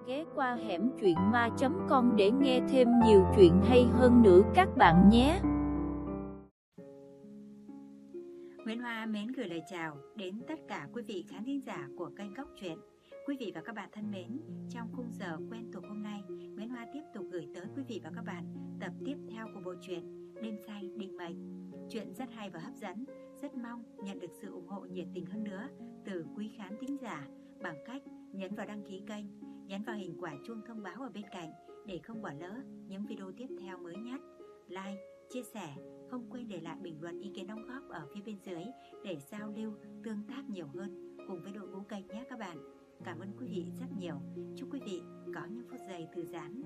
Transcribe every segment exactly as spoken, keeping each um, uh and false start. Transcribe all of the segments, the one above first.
ghé qua hẻm truyện ma chấm com để nghe thêm nhiều chuyện hay hơn nữa các bạn nhé. Nguyễn Hoa mến gửi lời chào đến tất cả quý vị khán thính giả của kênh Góc Truyện. Quý vị và các bạn thân mến, trong khung giờ quen thuộc hôm nay, Nguyễn Hoa tiếp tục gửi tới quý vị và các bạn tập tiếp theo của bộ truyện Đêm Say Định Mệnh. Chuyện rất hay và hấp dẫn, rất mong nhận được sự ủng hộ nhiệt tình hơn nữa từ quý khán thính giả bằng cách nhấn vào đăng ký kênh, nhấn vào hình quả chuông thông báo ở bên cạnh để không bỏ lỡ những video tiếp theo mới nhất. Like, chia sẻ, không quên để lại bình luận ý kiến đóng góp ở phía bên dưới để giao lưu, tương tác nhiều hơn cùng với đội ngũ kênh nhé các bạn. Cảm ơn quý vị rất nhiều. Chúc quý vị có những phút giây thư giãn.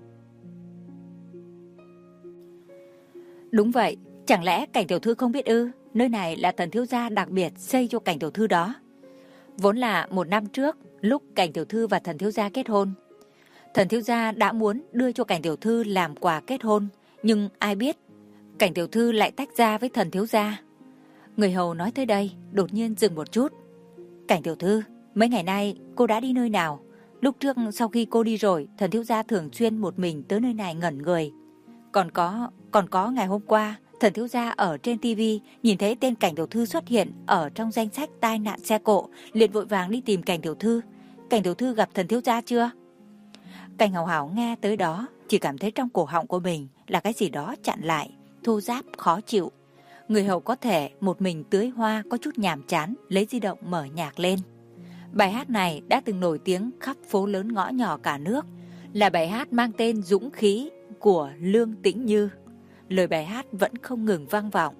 Đúng vậy, chẳng lẽ Cảnh tiểu thư không biết ư? Nơi này là Tần thiếu gia đặc biệt xây cho Cảnh tiểu thư đó. Vốn là một năm trước, lúc Cảnh tiểu thư và Thần thiếu gia kết hôn, Thần thiếu gia đã muốn đưa cho Cảnh tiểu thư làm quà kết hôn, nhưng ai biết Cảnh tiểu thư lại tách ra với Thần thiếu gia. Người hầu nói tới đây, đột nhiên dừng một chút. Cảnh tiểu thư, mấy ngày nay cô đã đi nơi nào? Lúc trước sau khi cô đi rồi, Thần thiếu gia thường xuyên một mình tới nơi này ngẩn người. Còn có, còn có ngày hôm qua, Thần thiếu gia ở trên tivi nhìn thấy tên Cảnh tiểu thư xuất hiện ở trong danh sách tai nạn xe cộ, liền vội vàng đi tìm Cảnh tiểu thư. Cảnh tiểu thư gặp Thần thiếu gia chưa? Cảnh Hảo Hảo nghe tới đó, chỉ cảm thấy trong cổ họng của mình là cái gì đó chặn lại, thô ráp khó chịu. Người hầu có thể một mình tưới hoa có chút nhàm chán, lấy di động mở nhạc lên. Bài hát này đã từng nổi tiếng khắp phố lớn ngõ nhỏ cả nước, là bài hát mang tên Dũng Khí của Lương Tĩnh Như. Lời bài hát vẫn không ngừng vang vọng.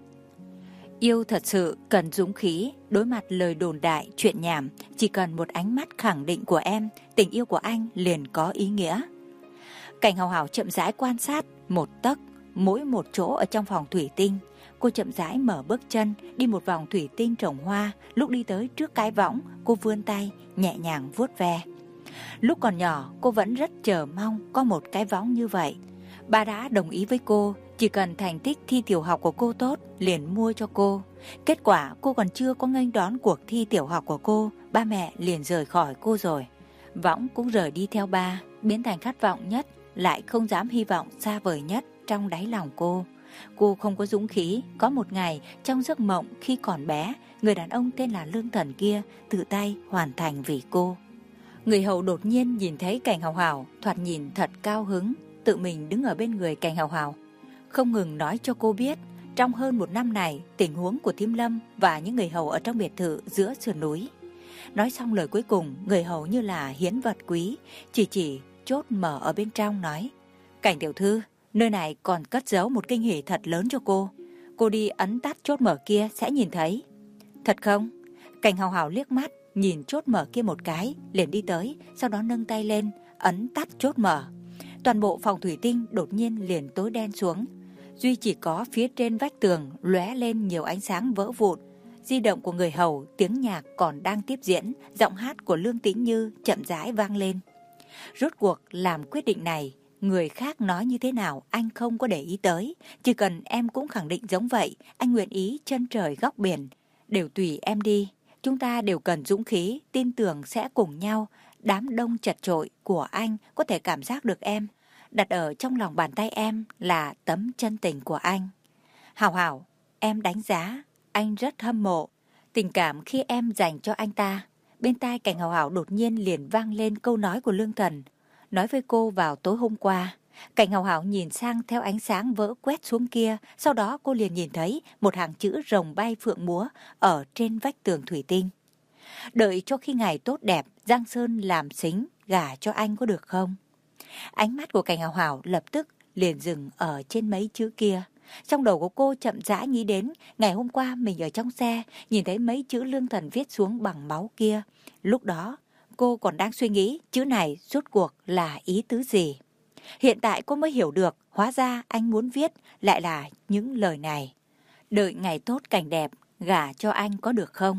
Yêu thật sự cần dũng khí, đối mặt lời đồn đại, chuyện nhảm, chỉ cần một ánh mắt khẳng định của em, tình yêu của anh liền có ý nghĩa. Cảnh Hào Hào chậm rãi quan sát một tấc, mỗi một chỗ ở trong phòng thủy tinh. Cô chậm rãi mở bước chân, đi một vòng thủy tinh trồng hoa. Lúc đi tới trước cái võng, cô vươn tay, nhẹ nhàng vuốt ve. Lúc còn nhỏ, cô vẫn rất chờ mong có một cái võng như vậy. Ba đã đồng ý với cô, chỉ cần thành tích thi tiểu học của cô tốt, liền mua cho cô. Kết quả cô còn chưa có nghênh đón cuộc thi tiểu học của cô, ba mẹ liền rời khỏi cô rồi. Võng cũng rời đi theo ba, biến thành khát vọng nhất, lại không dám hy vọng xa vời nhất trong đáy lòng cô. Cô không có dũng khí. Có một ngày trong giấc mộng khi còn bé, người đàn ông tên là Lương Thần kia tự tay hoàn thành vì cô. Người hầu đột nhiên nhìn thấy Cảnh Hào Hào, thoạt nhìn thật cao hứng, tự mình đứng ở bên người Cảnh Hào Hào, không ngừng nói cho cô biết trong hơn một năm này tình huống của Thím Lâm và những người hầu ở trong biệt thự giữa sườn núi. Nói xong lời cuối cùng, người hầu như là hiến vật quý, chỉ chỉ chốt mở ở bên trong nói: Cảnh tiểu thư, nơi này còn cất giấu một kinh hỉ thật lớn cho cô. Cô đi ấn tắt chốt mở kia sẽ nhìn thấy. Thật không? Cảnh Hào Hào liếc mắt nhìn chốt mở kia một cái, liền đi tới, sau đó nâng tay lên ấn tắt chốt mở. Toàn bộ phòng thủy tinh đột nhiên liền tối đen xuống, duy chỉ có phía trên vách tường lóe lên nhiều ánh sáng vỡ vụn. Di động của người hầu, tiếng nhạc còn đang tiếp diễn, giọng hát của Lương Tĩnh Như chậm rãi vang lên. Rốt cuộc làm quyết định này, người khác nói như thế nào anh không có để ý tới, chỉ cần em cũng khẳng định giống vậy, anh nguyện ý chân trời góc biển, đều tùy em đi. Chúng ta đều cần dũng khí, tin tưởng sẽ cùng nhau. Đám đông chật chội của anh có thể cảm giác được em, đặt ở trong lòng bàn tay em là tấm chân tình của anh. Hào Hào, em đánh giá, anh rất hâm mộ tình cảm khi em dành cho anh ta. Bên tai Cảnh Hào Hào đột nhiên liền vang lên câu nói của Lương Thần, nói với cô vào tối hôm qua. Cảnh Hào Hào nhìn sang theo ánh sáng vỡ quét xuống kia, sau đó cô liền nhìn thấy một hàng chữ rồng bay phượng múa ở trên vách tường thủy tinh. Đợi cho khi ngày tốt đẹp, Giang Sơn làm xính, gả cho anh có được không? Ánh mắt của Cảnh Hào Hào lập tức liền dừng ở trên mấy chữ kia. Trong đầu của cô chậm rãi nghĩ đến ngày hôm qua mình ở trong xe, nhìn thấy mấy chữ Lương Thần viết xuống bằng máu kia. Lúc đó, cô còn đang suy nghĩ chữ này rốt cuộc là ý tứ gì. Hiện tại cô mới hiểu được, hóa ra anh muốn viết lại là những lời này. Đợi ngày tốt cảnh đẹp, gả cho anh có được không?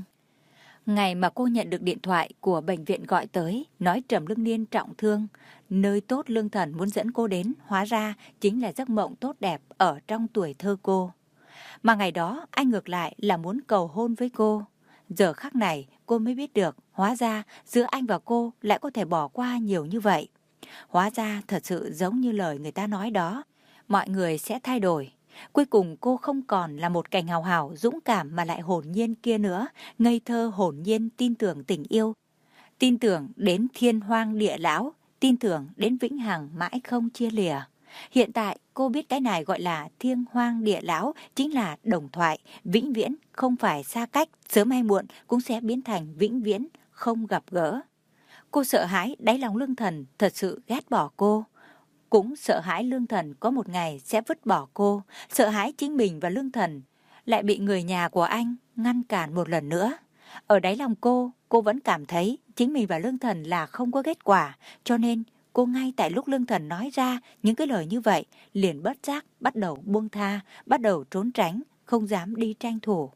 Ngày mà cô nhận được điện thoại của bệnh viện gọi tới, nói Trầm Lương Niên trọng thương, nơi tốt Lương Thần muốn dẫn cô đến, hóa ra chính là giấc mộng tốt đẹp ở trong tuổi thơ cô. Mà ngày đó anh ngược lại là muốn cầu hôn với cô. Giờ khắc này cô mới biết được, hóa ra giữa anh và cô lại có thể bỏ qua nhiều như vậy. Hóa ra thật sự giống như lời người ta nói đó. Mọi người sẽ thay đổi. Cuối cùng cô không còn là một Cảnh Hào Hào dũng cảm mà lại hồn nhiên kia nữa. Ngây thơ hồn nhiên tin tưởng tình yêu. Tin tưởng đến thiên hoang địa lão. Tin tưởng đến vĩnh hằng mãi không chia lìa. Hiện tại cô biết cái này gọi là thiên hoang địa lão chính là đồng thoại, vĩnh viễn, không phải xa cách, sớm hay muộn cũng sẽ biến thành vĩnh viễn, không gặp gỡ. Cô sợ hãi đáy lòng Lương Thần thật sự ghét bỏ cô. Cũng sợ hãi Lương Thần có một ngày sẽ vứt bỏ cô, sợ hãi chính mình và Lương Thần lại bị người nhà của anh ngăn cản một lần nữa. Ở đáy lòng cô, cô vẫn cảm thấy chính mình và Lương Thần là không có kết quả, cho nên cô ngay tại lúc Lương Thần nói ra những cái lời như vậy, liền bất giác bắt đầu buông tha, bắt đầu trốn tránh, không dám đi tranh thủ.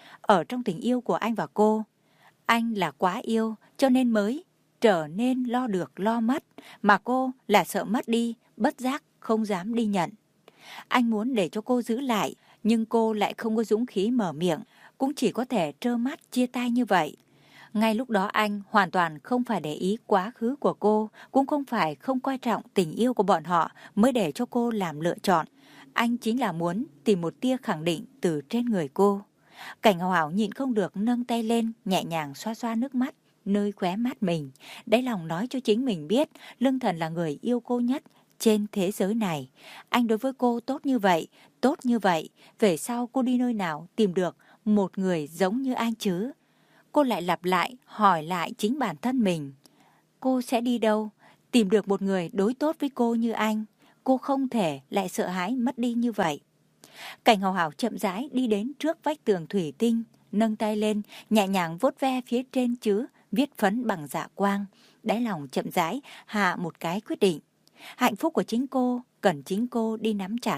Ở trong tình yêu của anh và cô, anh là quá yêu cho nên mới trở nên lo được lo mất, mà cô là sợ mất đi, bất giác không dám đi nhận. Anh muốn để cho cô giữ lại, nhưng cô lại không có dũng khí mở miệng, cũng chỉ có thể trơ mắt chia tay như vậy. Ngay lúc đó anh hoàn toàn không phải để ý quá khứ của cô, cũng không phải không coi trọng tình yêu của bọn họ mới để cho cô làm lựa chọn. Anh chính là muốn tìm một tia khẳng định từ trên người cô. Cảnh Hào Hào nhịn không được nâng tay lên, nhẹ nhàng xoa xoa nước mắt nơi khóe mắt mình. Đáy lòng nói cho chính mình biết Lương Thần là người yêu cô nhất trên thế giới này. Anh đối với cô tốt như vậy, tốt như vậy. Về sau cô đi nơi nào tìm được một người giống như anh chứ? Cô lại lặp lại, hỏi lại chính bản thân mình. Cô sẽ đi đâu? Tìm được một người đối tốt với cô như anh. Cô không thể lại sợ hãi mất đi như vậy. Cảnh Hào Hào chậm rãi đi đến trước vách tường thủy tinh, nâng tay lên, nhẹ nhàng vuốt ve phía trên chữ viết phấn bằng dạ quang. Đáy lòng chậm rãi hạ một cái quyết định. Hạnh phúc của chính cô cần chính cô đi nắm chặt.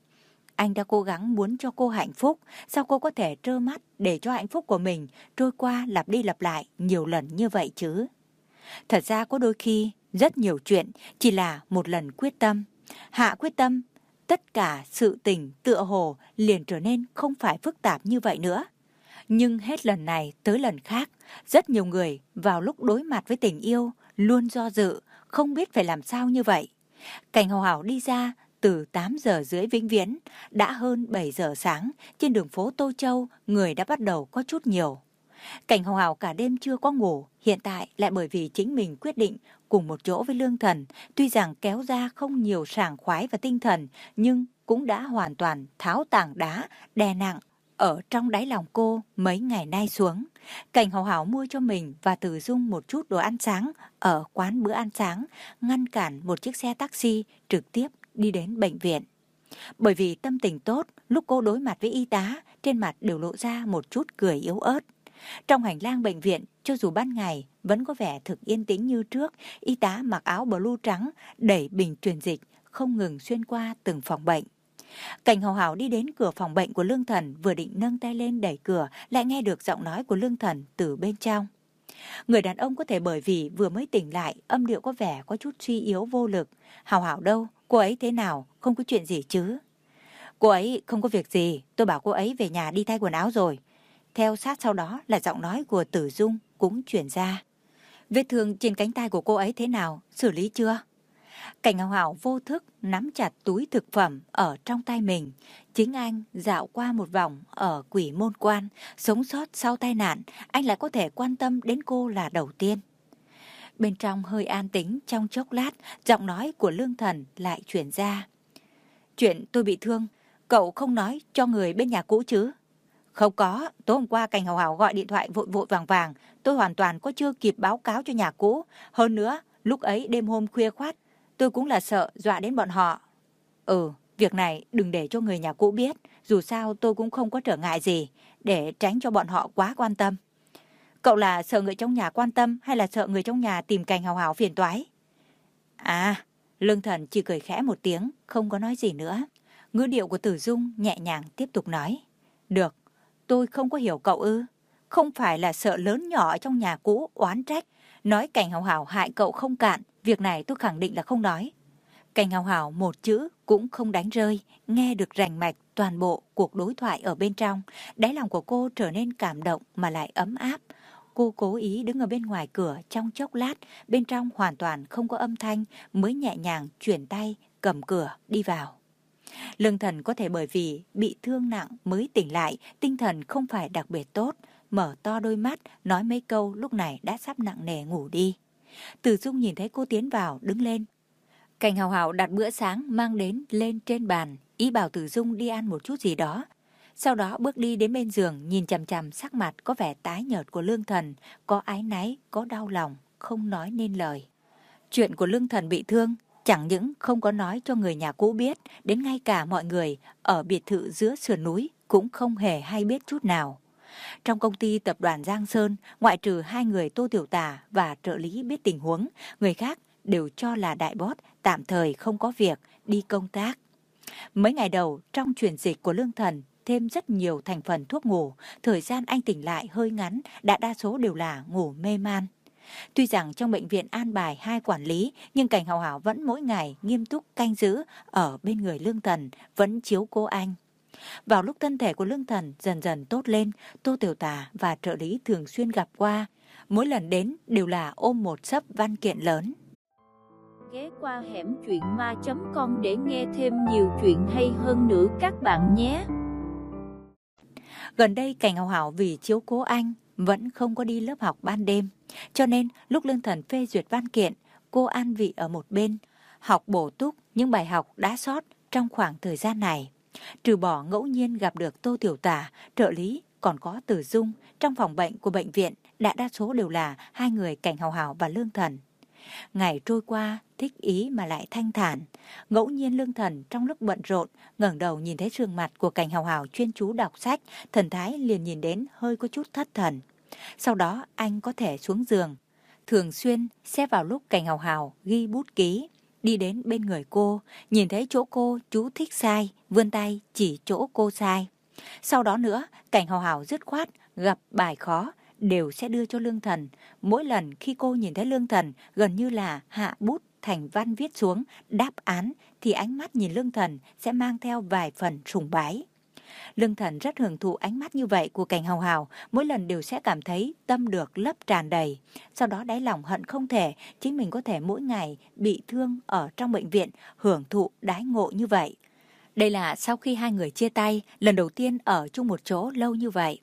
Anh đã cố gắng muốn cho cô hạnh phúc, sao cô có thể trơ mắt để cho hạnh phúc của mình trôi qua lặp đi lặp lại nhiều lần như vậy chứ? Thật ra có đôi khi rất nhiều chuyện chỉ là một lần quyết tâm. Hạ quyết tâm, tất cả sự tình tựa hồ liền trở nên không phải phức tạp như vậy nữa. Nhưng hết lần này tới lần khác, rất nhiều người vào lúc đối mặt với tình yêu luôn do dự, không biết phải làm sao như vậy. Cảnh Hào Hào đi ra từ tám giờ rưỡi vĩnh viễn, đã hơn bảy giờ sáng, trên đường phố Tô Châu, người đã bắt đầu có chút nhiều. Cảnh Hào Hào cả đêm chưa có ngủ, hiện tại lại bởi vì chính mình quyết định cùng một chỗ với Lương Thần, tuy rằng kéo ra không nhiều sảng khoái và tinh thần, nhưng cũng đã hoàn toàn tháo tảng đá, đè nặng ở trong đáy lòng cô mấy ngày nay xuống. Cảnh Hào Hào mua cho mình và Từ Dung một chút đồ ăn sáng ở quán bữa ăn sáng, ngăn cản một chiếc xe taxi trực tiếp đi đến bệnh viện. Bởi vì tâm tình tốt, lúc cô đối mặt với y tá, trên mặt đều lộ ra một chút cười yếu ớt. Trong hành lang bệnh viện, cho dù ban ngày vẫn có vẻ thực yên tĩnh như trước, y tá mặc áo blue trắng, đẩy bình truyền dịch, không ngừng xuyên qua từng phòng bệnh. Cảnh Hào Hào đi đến cửa phòng bệnh của Lương Thần, vừa định nâng tay lên đẩy cửa, lại nghe được giọng nói của Lương Thần từ bên trong. Người đàn ông có thể bởi vì vừa mới tỉnh lại, âm điệu có vẻ có chút suy yếu vô lực. Hào Hào đâu? Cô ấy thế nào? Không có chuyện gì chứ? Cô ấy không có việc gì, tôi bảo cô ấy về nhà đi thay quần áo rồi. Theo sát sau đó là giọng nói của Tử Dung cũng chuyển ra. Vết thương trên cánh tay của cô ấy thế nào? Xử lý chưa? Cảnh Hào Hào vô thức nắm chặt túi thực phẩm ở trong tay mình. Chính anh dạo qua một vòng ở Quỷ Môn Quan, sống sót sau tai nạn, anh lại có thể quan tâm đến cô là đầu tiên. Bên trong hơi an tĩnh trong chốc lát, giọng nói của Lương Thần lại chuyển ra. Chuyện tôi bị thương, cậu không nói cho người bên nhà cũ chứ? Không có, tối hôm qua Cảnh Hào Hào gọi điện thoại vội vội vàng vàng, tôi hoàn toàn có chưa kịp báo cáo cho nhà cũ. Hơn nữa, lúc ấy đêm hôm khuya khoát, tôi cũng là sợ dọa đến bọn họ. Ừ, việc này đừng để cho người nhà cũ biết, dù sao tôi cũng không có trở ngại gì, để tránh cho bọn họ quá quan tâm. Cậu là sợ người trong nhà quan tâm hay là sợ người trong nhà tìm Cảnh Hào Hào phiền toái? À, Lương Thần chỉ cười khẽ một tiếng, không có nói gì nữa. Ngữ điệu của Tử Dung nhẹ nhàng tiếp tục nói. Được, tôi không có hiểu cậu ư. Không phải là sợ lớn nhỏ trong nhà cũ oán trách, nói Cảnh Hào Hào hại cậu không cạn, việc này tôi khẳng định là không nói. Cảnh Hào Hào một chữ cũng không đánh rơi, nghe được rành mạch toàn bộ cuộc đối thoại ở bên trong. Đáy lòng của cô trở nên cảm động mà lại ấm áp. Cô cố ý đứng ở bên ngoài cửa trong chốc lát, bên trong hoàn toàn không có âm thanh, mới nhẹ nhàng chuyển tay, cầm cửa, đi vào. Lương Thần có thể bởi vì bị thương nặng mới tỉnh lại, tinh thần không phải đặc biệt tốt, mở to đôi mắt, nói mấy câu lúc này đã sắp nặng nề ngủ đi. Từ Dung nhìn thấy cô tiến vào, đứng lên. Cảnh Hào Hào đặt bữa sáng mang đến lên trên bàn, ý bảo Từ Dung đi ăn một chút gì đó. Sau đó bước đi đến bên giường, nhìn chằm chằm sắc mặt có vẻ tái nhợt của Lương Thần, có áy náy, có đau lòng, không nói nên lời. Chuyện của Lương Thần bị thương, chẳng những không có nói cho người nhà cũ biết, đến ngay cả mọi người ở biệt thự giữa sườn núi cũng không hề hay biết chút nào. Trong công ty tập đoàn Giang Sơn, ngoại trừ hai người Tô Tiểu Tà và trợ lý biết tình huống, người khác đều cho là đại boss tạm thời không có việc, đi công tác. Mấy ngày đầu trong truyền dịch của Lương Thần thêm rất nhiều thành phần thuốc ngủ, thời gian anh tỉnh lại hơi ngắn, đại đa số đều là ngủ mê man. Tuy rằng trong bệnh viện an bài hai quản lý, nhưng Cảnh Hào Hào vẫn mỗi ngày nghiêm túc canh giữ ở bên người Lương Thần, vẫn chiếu cố anh. Vào lúc thân thể của Lương Thần dần dần tốt lên, Tô Tiểu Tà và trợ lý thường xuyên gặp qua. Mỗi lần đến đều là ôm một xấp văn kiện lớn. Ghé qua hẻm truyện ma chấm com để nghe thêm nhiều chuyện hay hơn nữa các bạn nhé. Gần đây Cảnh Hào Hào vì chiếu cố anh vẫn không có đi lớp học ban đêm. Cho nên lúc Lương Thần phê duyệt văn kiện, cô an vị ở một bên, học bổ túc những bài học đã sót trong khoảng thời gian này. Trừ bỏ ngẫu nhiên gặp được Tô Tiểu Tà, trợ lý, còn có Từ Dung, trong phòng bệnh của bệnh viện, đại đa số đều là hai người Cảnh Hào Hào và Lương Thần. Ngày trôi qua, thích ý mà lại thanh thản. Ngẫu nhiên Lương Thần trong lúc bận rộn, ngẩng đầu nhìn thấy sườn mặt của Cảnh Hào Hào chuyên chú đọc sách, thần thái liền nhìn đến hơi có chút thất thần. Sau đó anh có thể xuống giường, thường xuyên sẽ vào lúc Cảnh Hào Hào ghi bút ký, đi đến bên người cô, nhìn thấy chỗ cô chú thích sai, vươn tay chỉ chỗ cô sai. Sau đó nữa, Cảnh Hào Hào dứt khoát gặp bài khó đều sẽ đưa cho Lương Thần. Mỗi lần khi cô nhìn thấy Lương Thần gần như là hạ bút thành văn viết xuống đáp án, thì ánh mắt nhìn Lương Thần sẽ mang theo vài phần sùng bái. Lương Thần rất hưởng thụ ánh mắt như vậy của Cảnh Hào Hào, mỗi lần đều sẽ cảm thấy tâm được lấp tràn đầy. Sau đó đáy lòng hận không thể chính mình có thể mỗi ngày bị thương ở trong bệnh viện hưởng thụ đãi ngộ như vậy. Đây là sau khi hai người chia tay, lần đầu tiên ở chung một chỗ lâu như vậy.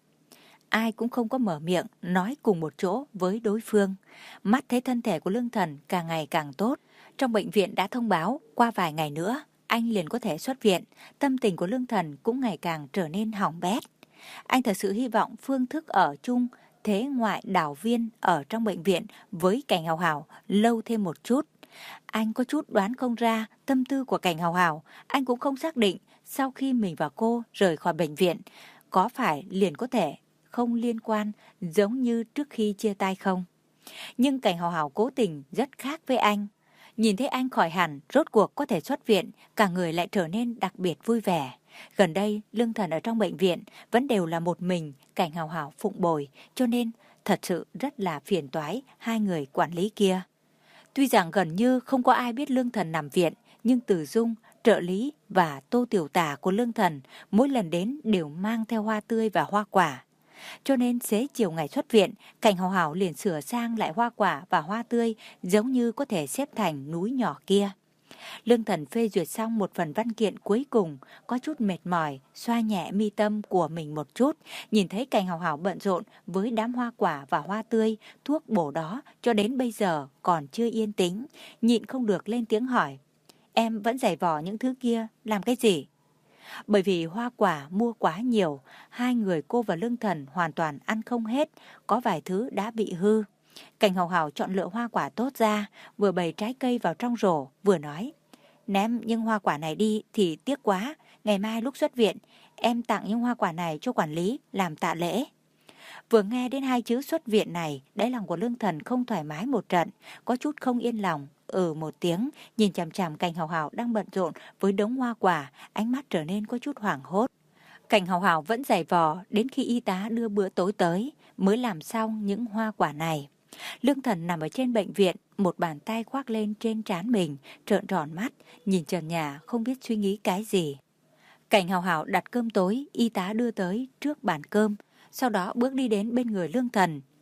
Ai cũng không có mở miệng nói cùng một chỗ với đối phương. Mắt thấy thân thể của Lương Thần càng ngày càng tốt. Trong bệnh viện đã thông báo qua vài ngày nữa anh liền có thể xuất viện. Tâm tình của Lương Thần cũng ngày càng trở nên hỏng bét. Anh thật sự hy vọng phương thức ở chung thế ngoại đảo viên ở trong bệnh viện với Cảnh Hào Hào lâu thêm một chút. Anh có chút đoán không ra tâm tư của Cảnh Hào Hào. Anh cũng không xác định sau khi mình và cô rời khỏi bệnh viện có phải liền có thể không liên quan giống như trước khi chia tay không. Nhưng Cảnh Hào Hào cố tình rất khác với anh. Nhìn thấy anh khỏi hẳn, rốt cuộc có thể xuất viện, cả người lại trở nên đặc biệt vui vẻ. Gần đây, Lương Thần ở trong bệnh viện vẫn đều là một mình, Cảnh Hào Hào phụng bồi, cho nên thật sự rất là phiền toái hai người quản lý kia. Tuy rằng gần như không có ai biết Lương Thần nằm viện, nhưng Từ Dung, trợ lý và Tô Tiểu Tà của Lương Thần mỗi lần đến đều mang theo hoa tươi và hoa quả. Cho nên xế chiều ngày xuất viện, Cảnh Hào Hào liền sửa sang lại hoa quả và hoa tươi giống như có thể xếp thành núi nhỏ kia. Lương Thần phê duyệt xong một phần văn kiện cuối cùng, có chút mệt mỏi, xoa nhẹ mi tâm của mình một chút, nhìn thấy Cảnh Hào Hào bận rộn với đám hoa quả và hoa tươi, thuốc bổ đó cho đến bây giờ còn chưa yên tĩnh, nhịn không được lên tiếng hỏi. Em vẫn giày vò những thứ kia, làm cái gì? Bởi vì hoa quả mua quá nhiều, hai người cô và Lương Thần hoàn toàn ăn không hết, có vài thứ đã bị hư. Cảnh Hào Hào chọn lựa hoa quả tốt ra, vừa bày trái cây vào trong rổ, vừa nói. Ném những hoa quả này đi thì tiếc quá, ngày mai lúc xuất viện, em tặng những hoa quả này cho quản lý làm tạ lễ. Vừa nghe đến hai chữ xuất viện này, đáy lòng của Lương Thần không thoải mái một trận, có chút không yên lòng. Ừ một tiếng, nhìn chằm chằm Cảnh Hào Hào đang bận rộn với đống hoa quả, ánh mắt trở nên có chút hoảng hốt. Cảnh Hào Hào vẫn giày vò đến khi y tá đưa bữa tối tới mới làm xong những hoa quả này. Lương Thần nằm ở trên bệnh viện, một bàn tay khoác lên trên trán mình, trợn tròn mắt, nhìn trần nhà không biết suy nghĩ cái gì. Cảnh Hào Hào đặt cơm tối, y tá đưa tới trước bàn cơm, sau đó bước đi đến bên người Lương Thần,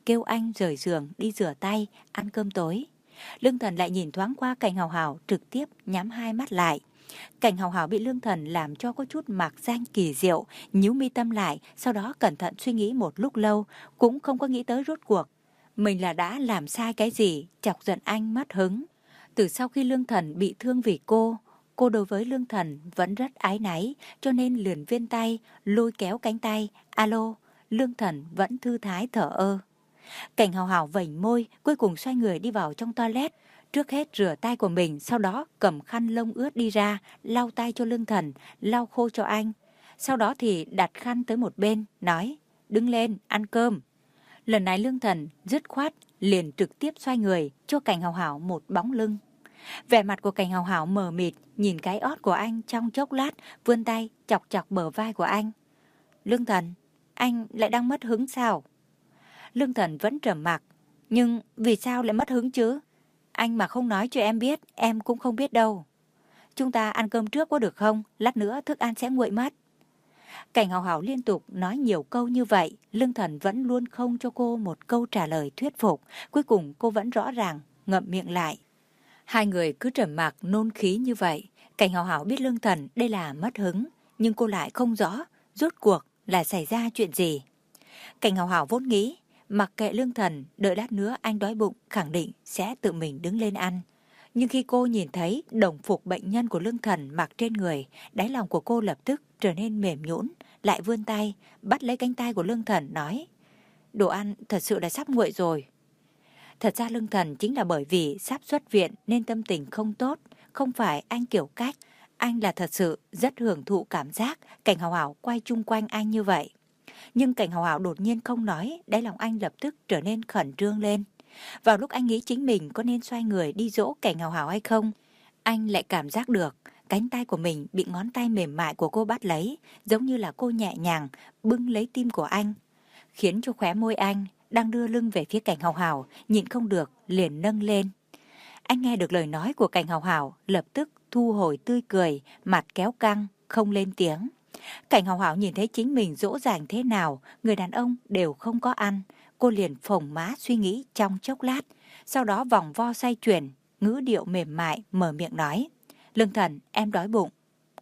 kêu anh rời giường đi rửa tay, ăn cơm tối. Lương Thần lại nhìn thoáng qua Cảnh Hào Hào, trực tiếp nhắm hai mắt lại. Cảnh Hào Hào bị Lương Thần làm cho có chút mạc danh kỳ diệu, nhíu mi tâm lại, sau đó cẩn thận suy nghĩ một lúc lâu, cũng không có nghĩ tới rốt cuộc mình là đã làm sai cái gì, chọc giận anh mất hứng. Từ sau khi Lương Thần bị thương vì cô, cô đối với Lương Thần vẫn rất ái náy, cho nên liền viên tay, lôi kéo cánh tay. Alo, Lương Thần vẫn thư thái thở ơ. Cảnh Hào Hào vểnh môi, cuối cùng xoay người đi vào trong toilet. Trước hết rửa tay của mình, sau đó cầm khăn lông ướt đi ra, lau tay cho Lương Thần, lau khô cho anh. Sau đó thì đặt khăn tới một bên, nói, đứng lên, ăn cơm. Lần này Lương Thần dứt khoát, liền trực tiếp xoay người, cho Cảnh Hào Hào một bóng lưng. Vẻ mặt của Cảnh Hào Hào mờ mịt, nhìn cái ót của anh trong chốc lát, vươn tay chọc chọc bờ vai của anh. Lương Thần, anh lại đang mất hứng sao? Lương Thần vẫn trầm mặc, nhưng vì sao lại mất hứng chứ? Anh mà không nói cho em biết, em cũng không biết đâu. Chúng ta ăn cơm trước có được không? Lát nữa thức ăn sẽ nguội mất. Cảnh Hào Hào liên tục nói nhiều câu như vậy, Lương Thần vẫn luôn không cho cô một câu trả lời thuyết phục. Cuối cùng cô vẫn rõ ràng ngậm miệng lại. Hai người cứ trầm mặc nôn khí như vậy. Cảnh Hào Hào biết Lương Thần đây là mất hứng, nhưng cô lại không rõ rốt cuộc là xảy ra chuyện gì. Cảnh Hào Hào vốn nghĩ mặc kệ Lương Thần, đợi lát nữa anh đói bụng khẳng định sẽ tự mình đứng lên ăn. Nhưng khi cô nhìn thấy đồng phục bệnh nhân của Lương Thần mặc trên người, đáy lòng của cô lập tức trở nên mềm nhũn, lại vươn tay bắt lấy cánh tay của Lương Thần nói, đồ ăn thật sự là sắp nguội rồi. Thật ra Lương Thần chính là bởi vì sắp xuất viện nên tâm tình không tốt, không phải anh kiểu cách. Anh là thật sự rất hưởng thụ cảm giác Cảnh Hào Hào quay chung quanh anh như vậy. Nhưng Cảnh Hào Hào đột nhiên không nói, đáy lòng anh lập tức trở nên khẩn trương lên. Vào lúc anh nghĩ chính mình có nên xoay người đi dỗ Cảnh Hào Hào hay không, anh lại cảm giác được cánh tay của mình bị ngón tay mềm mại của cô bắt lấy, giống như là cô nhẹ nhàng bưng lấy tim của anh, khiến cho khóe môi anh đang đưa lưng về phía Cảnh Hào Hào, nhịn không được liền nâng lên. Anh nghe được lời nói của Cảnh Hào Hào, lập tức thu hồi tươi cười, mặt kéo căng, không lên tiếng. Cảnh Hào Hào nhìn thấy chính mình dỗ dành thế nào, người đàn ông đều không có ăn. Cô liền phồng má suy nghĩ trong chốc lát, sau đó vòng vo xoay chuyển, ngữ điệu mềm mại mở miệng nói, Lương Thần, em đói bụng.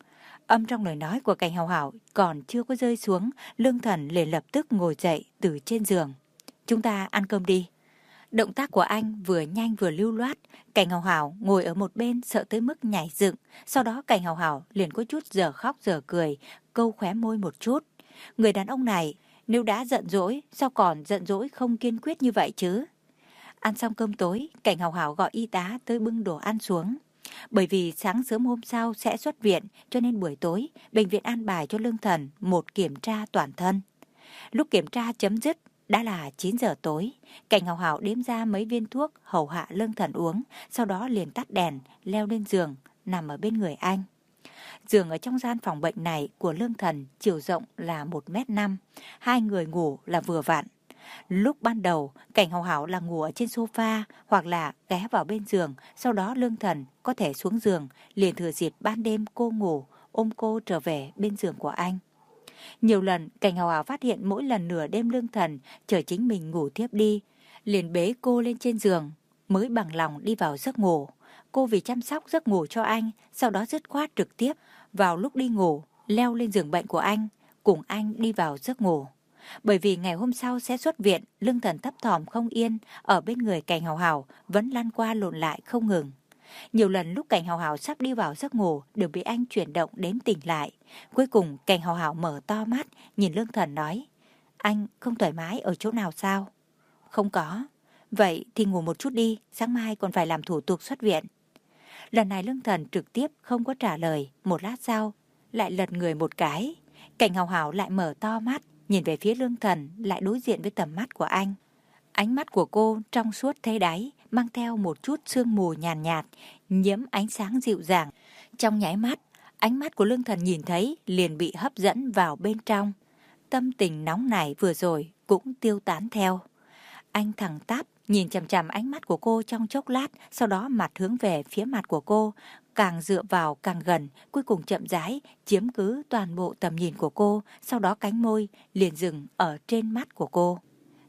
Âm trong lời nói của Cảnh Hào Hào còn chưa có rơi xuống, Lương Thần liền lập tức ngồi dậy từ trên giường. Chúng ta ăn cơm đi. Động tác của anh vừa nhanh vừa lưu loát. Cảnh Hào Hào ngồi ở một bên sợ tới mức nhảy dựng. Sau đó Cảnh Hào Hào liền có chút giờ khóc giờ cười, câu khóe môi một chút. Người đàn ông này nếu đã giận dỗi, sao còn giận dỗi không kiên quyết như vậy chứ? Ăn xong cơm tối, Cảnh Hào Hào gọi y tá tới bưng đồ ăn xuống. Bởi vì sáng sớm hôm sau sẽ xuất viện, cho nên buổi tối bệnh viện an bài cho Lương Thần một kiểm tra toàn thân. Lúc kiểm tra chấm dứt đã là chín giờ tối. Cảnh Hào Hào đếm ra mấy viên thuốc hầu hạ Lương Thần uống, sau đó liền tắt đèn, leo lên giường, nằm ở bên người anh. Giường ở trong gian phòng bệnh này của Lương Thần chiều rộng là một mét năm, hai người ngủ là vừa vặn. Lúc ban đầu, Cảnh Hào Hào là ngủ ở trên sofa hoặc là ghé vào bên giường, sau đó Lương Thần có thể xuống giường, liền thừa dịp ban đêm cô ngủ, ôm cô trở về bên giường của anh. Nhiều lần, Cảnh Hào Hào phát hiện mỗi lần nửa đêm Lương Thần chờ chính mình ngủ tiếp đi, liền bế cô lên trên giường, mới bằng lòng đi vào giấc ngủ. Cô vì chăm sóc giấc ngủ cho anh, sau đó dứt khoát trực tiếp vào lúc đi ngủ, leo lên giường bệnh của anh, cùng anh đi vào giấc ngủ. Bởi vì ngày hôm sau sẽ xuất viện, Lương Thần thấp thỏm không yên, ở bên người Cảnh Hào Hào vẫn lăn qua lộn lại không ngừng. Nhiều lần lúc Cảnh Hào Hào sắp đi vào giấc ngủ đều bị anh chuyển động đến tỉnh lại. Cuối cùng Cảnh Hào Hào mở to mắt, nhìn Lương Thần nói, anh không thoải mái ở chỗ nào sao? Không có. Vậy thì ngủ một chút đi, sáng mai còn phải làm thủ tục xuất viện. Lần này Lương Thần trực tiếp không có trả lời, một lát sau lại lật người một cái. Cảnh Hào Hào lại mở to mắt, nhìn về phía Lương Thần, lại đối diện với tầm mắt của anh. Ánh mắt của cô trong suốt thấy đáy, mang theo một chút sương mù nhàn nhạt, nhạt, nhiễm ánh sáng dịu dàng. Trong nháy mắt, ánh mắt của Lương Thần nhìn thấy liền bị hấp dẫn vào bên trong. Tâm tình nóng nảy vừa rồi cũng tiêu tán theo. Anh thẳng tắp nhìn chằm chằm ánh mắt của cô trong chốc lát, sau đó mặt hướng về phía mặt của cô, càng dựa vào càng gần, cuối cùng chậm rãi chiếm cứ toàn bộ tầm nhìn của cô, sau đó cánh môi liền dừng ở trên mắt của cô.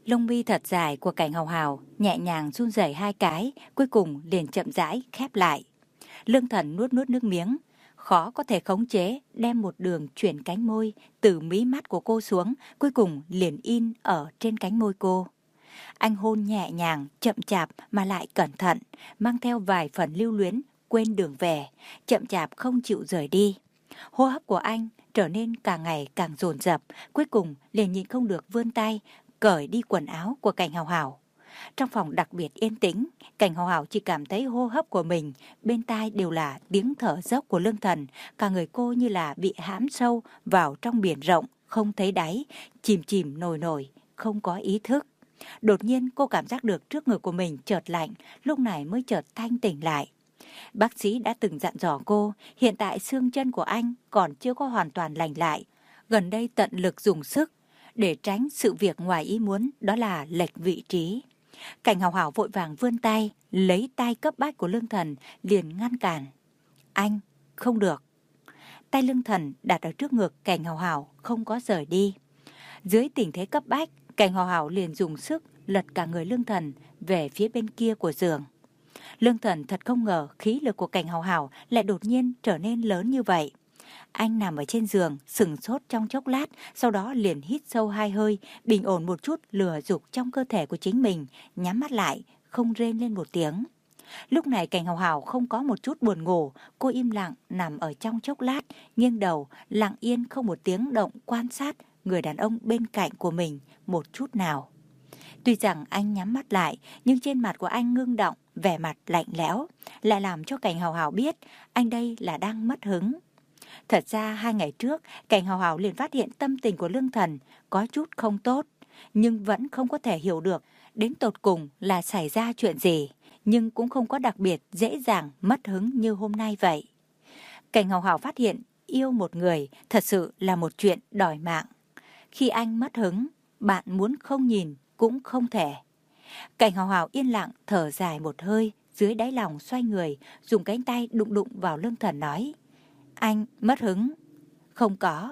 Lông mi thật dài của Cảnh Hào Hào nhẹ nhàng run rẩy hai cái, cuối cùng liền chậm rãi khép lại. Lương Thần nuốt nuốt nước miếng, khó có thể khống chế, đem một đường chuyển cánh môi từ mí mắt của cô xuống, cuối cùng liền in ở trên cánh môi cô. Anh hôn nhẹ nhàng, chậm chạp mà lại cẩn thận, mang theo vài phần lưu luyến, quên đường về, chậm chạp không chịu rời đi. Hô hấp của anh trở nên càng ngày càng dồn dập, cuối cùng liền nhịn không được vươn tay, cởi đi quần áo của Cảnh Hào Hào. Trong phòng đặc biệt yên tĩnh, Cảnh Hào Hào chỉ cảm thấy hô hấp của mình, bên tai đều là tiếng thở dốc của Lương Thần, cả người cô như là bị hãm sâu vào trong biển rộng, không thấy đáy, chìm chìm nổi nổi, không có ý thức. Đột nhiên cô cảm giác được trước ngực của mình chợt lạnh, lúc này mới chợt thanh tỉnh lại. Bác sĩ đã từng dặn dò cô, hiện tại xương chân của anh còn chưa có hoàn toàn lành lại, gần đây tận lực dùng sức để tránh sự việc ngoài ý muốn, đó là lệch vị trí. Cảnh Hào Hào vội vàng vươn tay, lấy tay cấp bách của Lương Thần, liền ngăn cản. Anh, không được. Tay Lương Thần đặt ở trước ngực Cảnh Hào Hào, không có rời đi. Dưới tình thế cấp bách, Cảnh Hào Hào liền dùng sức lật cả người Lương Thần về phía bên kia của giường. Lương Thần thật không ngờ khí lực của Cảnh Hào Hào lại đột nhiên trở nên lớn như vậy. Anh nằm ở trên giường, sững sốt trong chốc lát, sau đó liền hít sâu hai hơi, bình ổn một chút lửa dục trong cơ thể của chính mình, nhắm mắt lại, không rên lên một tiếng. Lúc này Cảnh Hào Hào không có một chút buồn ngủ, cô im lặng nằm ở trong chốc lát, nghiêng đầu, lặng yên không một tiếng động quan sát người đàn ông bên cạnh của mình một chút nào. Tuy rằng anh nhắm mắt lại, nhưng trên mặt của anh ngưng động, vẻ mặt lạnh lẽo, lại làm cho Cảnh Hào Hào biết anh đây là đang mất hứng. Thật ra hai ngày trước, Cảnh Hào Hào liền phát hiện tâm tình của Lương Thần có chút không tốt, nhưng vẫn không có thể hiểu được đến tột cùng là xảy ra chuyện gì, nhưng cũng không có đặc biệt dễ dàng mất hứng như hôm nay vậy. Cảnh Hào Hào phát hiện yêu một người thật sự là một chuyện đòi mạng. Khi anh mất hứng, bạn muốn không nhìn cũng không thể. Cảnh Hào Hào yên lặng thở dài một hơi, dưới đáy lòng xoay người, dùng cánh tay đụng đụng vào Lương Thần nói: Anh mất hứng? Không có.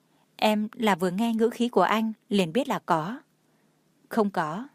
Em là vừa nghe ngữ khí của anh liền biết là có. Không có.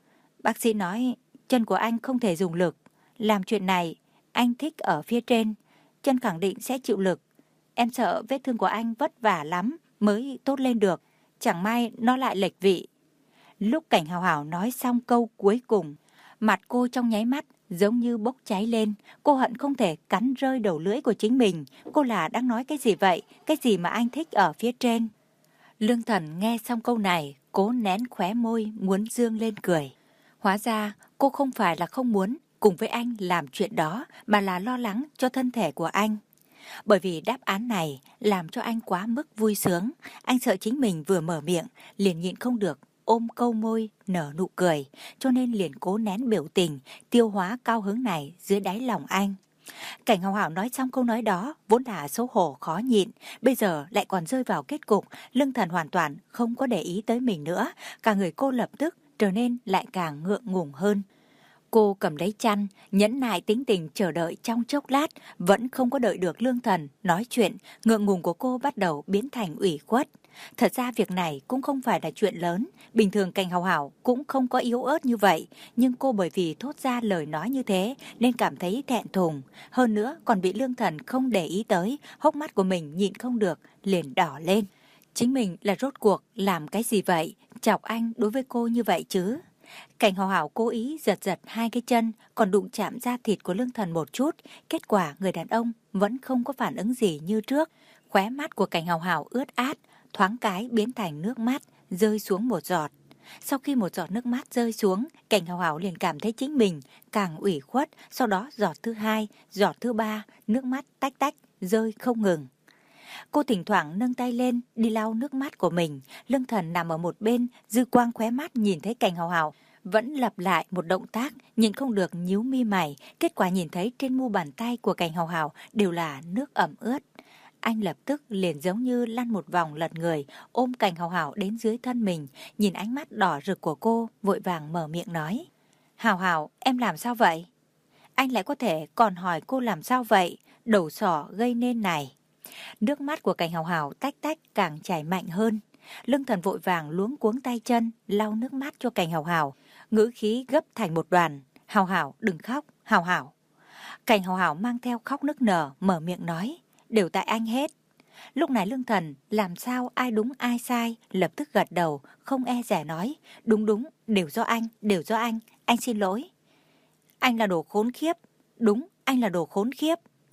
Bác sĩ nói chân của anh không thể dùng lực. Làm chuyện này anh thích ở phía trên, chân khẳng định sẽ chịu lực. Em sợ vết thương của anh vất vả lắm mới tốt lên được, chẳng may nó lại lệch vị. Lúc Cảnh Hào Hào nói xong câu cuối cùng, mặt cô trong nháy mắt giống như bốc cháy lên, cô hận không thể cắn rơi đầu lưỡi của chính mình. Cô là đang nói cái gì vậy? Cái gì mà anh thích ở phía trên? Lương Thần nghe xong câu này, cố nén khóe môi muốn dương lên cười. Hóa ra cô không phải là không muốn cùng với anh làm chuyện đó, mà là lo lắng cho thân thể của anh. Bởi vì đáp án này làm cho anh quá mức vui sướng, anh sợ chính mình vừa mở miệng liền nhịn không được ôm câu môi nở nụ cười, cho nên liền cố nén biểu tình, tiêu hóa cao hứng này dưới đáy lòng anh. Cảnh Hào Hào nói xong câu nói đó vốn là xấu hổ khó nhịn, bây giờ lại còn rơi vào kết cục Lương Thần hoàn toàn không có để ý tới mình nữa, cả người cô lập tức trở nên lại càng ngượng ngùng hơn. Cô cầm lấy chăn, nhẫn nại tính tình chờ đợi trong chốc lát, vẫn không có đợi được Lương Thần nói chuyện, ngượng ngùng của cô bắt đầu biến thành ủy khuất. Thật ra việc này cũng không phải là chuyện lớn, bình thường Cảnh Hào Hào cũng không có yếu ớt như vậy, nhưng cô bởi vì thốt ra lời nói như thế nên cảm thấy thẹn thùng, hơn nữa còn bị Lương Thần không để ý tới, hốc mắt của mình nhịn không được liền đỏ lên. Chính mình là rốt cuộc làm cái gì vậy, chọc anh đối với cô như vậy chứ? Cảnh Hào Hào cố ý giật giật hai cái chân, còn đụng chạm da thịt của Lương Thần một chút, kết quả người đàn ông vẫn không có phản ứng gì như trước. Khóe mắt của Cảnh Hào Hào ướt át, thoáng cái biến thành nước mắt, rơi xuống một giọt. Sau khi một giọt nước mắt rơi xuống, Cảnh Hào Hào liền cảm thấy chính mình càng ủy khuất, sau đó giọt thứ hai, giọt thứ ba, nước mắt tách tách, rơi không ngừng. Cô thỉnh thoảng nâng tay lên, đi lau nước mắt của mình. Lương Thần nằm ở một bên, dư quang khóe mắt nhìn thấy Cảnh Hào Hào vẫn lặp lại một động tác, nhìn không được nhíu mi mày. Kết quả nhìn thấy trên mu bàn tay của Cảnh Hào Hào đều là nước ẩm ướt. Anh lập tức liền giống như lăn một vòng lật người, ôm Cảnh Hào Hào đến dưới thân mình, nhìn ánh mắt đỏ rực của cô, vội vàng mở miệng nói: Hào Hào, em làm sao vậy? Anh lại có thể còn hỏi cô làm sao vậy? Đầu sỏ gây nên này. Nước mắt của Cảnh Hào Hào tách tách càng chảy mạnh hơn. Lương Thần vội vàng luống cuống tay chân, lau nước mắt cho Cảnh Hào Hào, ngữ khí gấp thành một đoàn. Hào Hào, đừng khóc, Hào Hào. Cảnh Hào Hào mang theo khóc nức nở, mở miệng nói, đều tại anh hết. Lúc này Lương Thần làm sao ai đúng ai sai, lập tức gật đầu, không e dè nói, đúng đúng, đều do anh, đều do anh, anh xin lỗi. Anh là đồ khốn khiếp, đúng, anh là đồ khốn khiếp.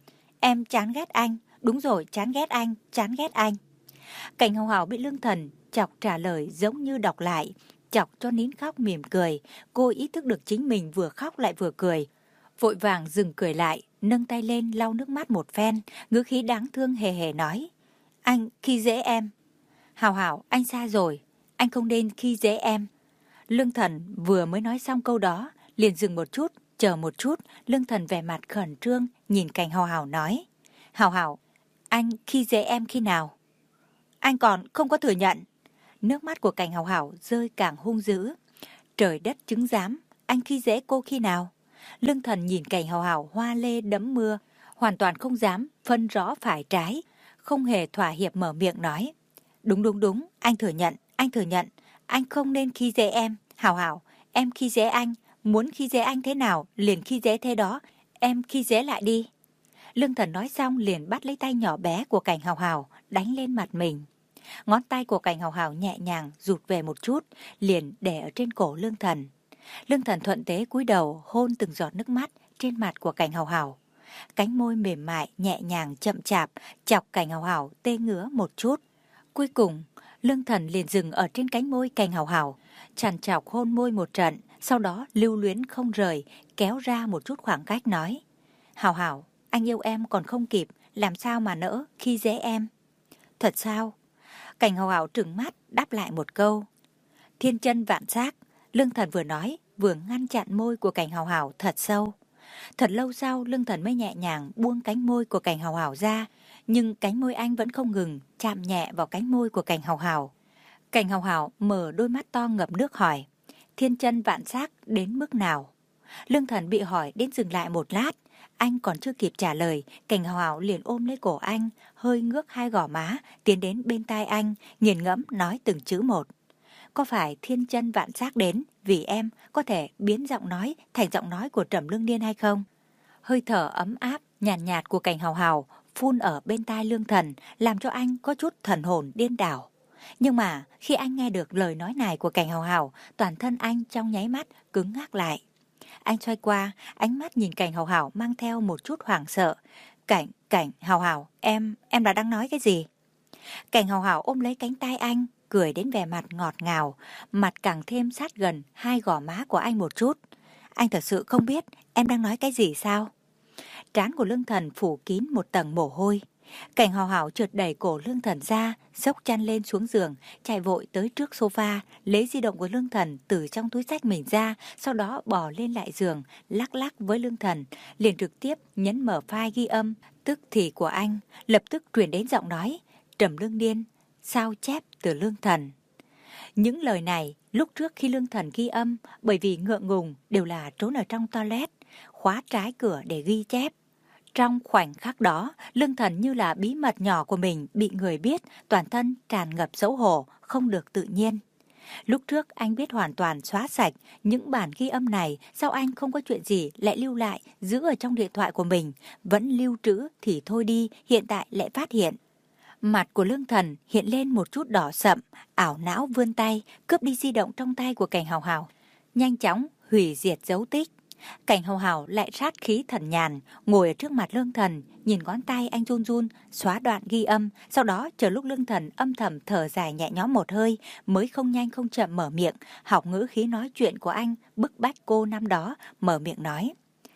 Em chán ghét anh, đúng rồi, chán ghét anh, chán ghét anh. Cảnh Hào Hào bị Lương Thần chọc trả lời giống như đọc lại, chọc cho nín khóc mỉm cười. Cô ý thức được chính mình vừa khóc lại vừa cười, vội vàng dừng cười lại, nâng tay lên lau nước mắt một phen, ngữ khí đáng thương hề hề nói, anh khi dễ em. Hào Hào, anh sai rồi, anh không nên khi dễ em. Lương Thần vừa mới nói xong câu đó, liền dừng một chút, chờ một chút. Lương Thần vẻ mặt khẩn trương nhìn Cảnh Hào Hào nói, Hào Hào, anh khi dễ em khi nào? Anh còn không có thừa nhận. Nước mắt của Cảnh Hào Hào rơi càng hung dữ. Trời đất chứng giám, anh khi dễ cô khi nào? Lương Thần nhìn Cảnh Hào Hào hoa lê đẫm mưa, hoàn toàn không dám phân rõ phải trái, không hề thỏa hiệp mở miệng nói, đúng đúng đúng, anh thừa nhận, anh thừa nhận, anh không nên khi dễ em. Hào Hào, em khi dễ anh, muốn khi dễ anh thế nào liền khi dễ thế đó, em khi dễ lại đi. Lương Thần nói xong liền bắt lấy tay nhỏ bé của Cảnh Hào Hào đánh lên mặt mình. Ngón tay của Cảnh Hào Hào nhẹ nhàng rụt về một chút, liền để ở trên cổ Lương Thần. Lương Thần thuận tế cúi đầu hôn từng giọt nước mắt trên mặt của Cảnh Hào Hào. Cánh môi mềm mại nhẹ nhàng chậm chạp chọc Cảnh Hào Hào tê ngứa một chút. Cuối cùng Lương Thần liền dừng ở trên cánh môi Cảnh Hào Hào, trằn trọc hôn môi một trận, sau đó lưu luyến không rời kéo ra một chút khoảng cách nói, Hào Hào, anh yêu em còn không kịp, làm sao mà nỡ khi dễ em? Thật sao? Cảnh Hào Hào trừng mắt đáp lại một câu. Thiên chân vạn giác. Lương Thần vừa nói vừa ngăn chặn môi của Cảnh Hào Hào thật sâu. Thật lâu sau Lương Thần mới nhẹ nhàng buông cánh môi của Cảnh Hào Hào ra, nhưng cánh môi anh vẫn không ngừng chạm nhẹ vào cánh môi của Cảnh Hào Hào. Cảnh Hào Hào mở đôi mắt to ngập nước hỏi, thiên chân vạn giác đến mức nào? Lương Thần bị hỏi đến dừng lại một lát, anh còn chưa kịp trả lời, Cảnh Hào Hào liền ôm lấy cổ anh, hơi ngước hai gò má, tiến đến bên tai anh, nghiền ngẫm nói từng chữ một. Có phải thiên chân vạn giác đến vì em có thể biến giọng nói thành giọng nói của Trầm Lương Niên hay không? Hơi thở ấm áp, nhàn nhạt, nhạt của Cảnh Hào Hào phun ở bên tai Lương Thần, làm cho anh có chút thần hồn điên đảo. Nhưng mà khi anh nghe được lời nói này của Cảnh Hào Hào, toàn thân anh trong nháy mắt cứng ngắc lại. Anh xoay qua, ánh mắt nhìn Cảnh Hào Hào mang theo một chút hoảng sợ. Cảnh, Cảnh Hào Hào, em, em là đang nói cái gì? Cảnh Hào Hào ôm lấy cánh tay anh, cười đến vẻ mặt ngọt ngào, mặt càng thêm sát gần hai gò má của anh một chút. Anh thật sự không biết em đang nói cái gì sao? Trán của Lương Thần phủ kín một tầng mồ hôi. Cảnh Hào Hào trượt đẩy cổ Lương Thần ra, xốc chăn lên xuống giường, chạy vội tới trước sofa, lấy di động của Lương Thần từ trong túi xách mình ra, sau đó bò lên lại giường, lắc lắc với Lương Thần, liền trực tiếp nhấn mở file ghi âm, tức thì của anh, lập tức truyền đến giọng nói, Trầm Lương Niên, sao chép từ Lương Thần. Những lời này lúc trước khi Lương Thần ghi âm, bởi vì ngượng ngùng đều là trốn ở trong toilet, khóa trái cửa để ghi chép. Trong khoảnh khắc đó, Lương Thần như là bí mật nhỏ của mình bị người biết, toàn thân tràn ngập xấu hổ, không được tự nhiên. Lúc trước anh biết hoàn toàn xóa sạch những bản ghi âm này, sao anh không có chuyện gì lại lưu lại giữ ở trong điện thoại của mình, vẫn lưu trữ thì thôi đi, hiện tại lại phát hiện. Mặt của Lương Thần hiện lên một chút đỏ sậm, ảo não vươn tay, cướp đi di động trong tay của Cảnh Hào Hào, nhanh chóng hủy diệt dấu tích. Cảnh Hào Hào lại sát khí thần nhàn, ngồi ở trước mặt Lương Thần, nhìn ngón tay anh run run, xóa đoạn ghi âm, sau đó chờ lúc Lương Thần âm thầm thở dài nhẹ nhõm một hơi, mới không nhanh không chậm mở miệng, học ngữ khí nói chuyện của anh, bức bách cô năm đó, mở miệng nói.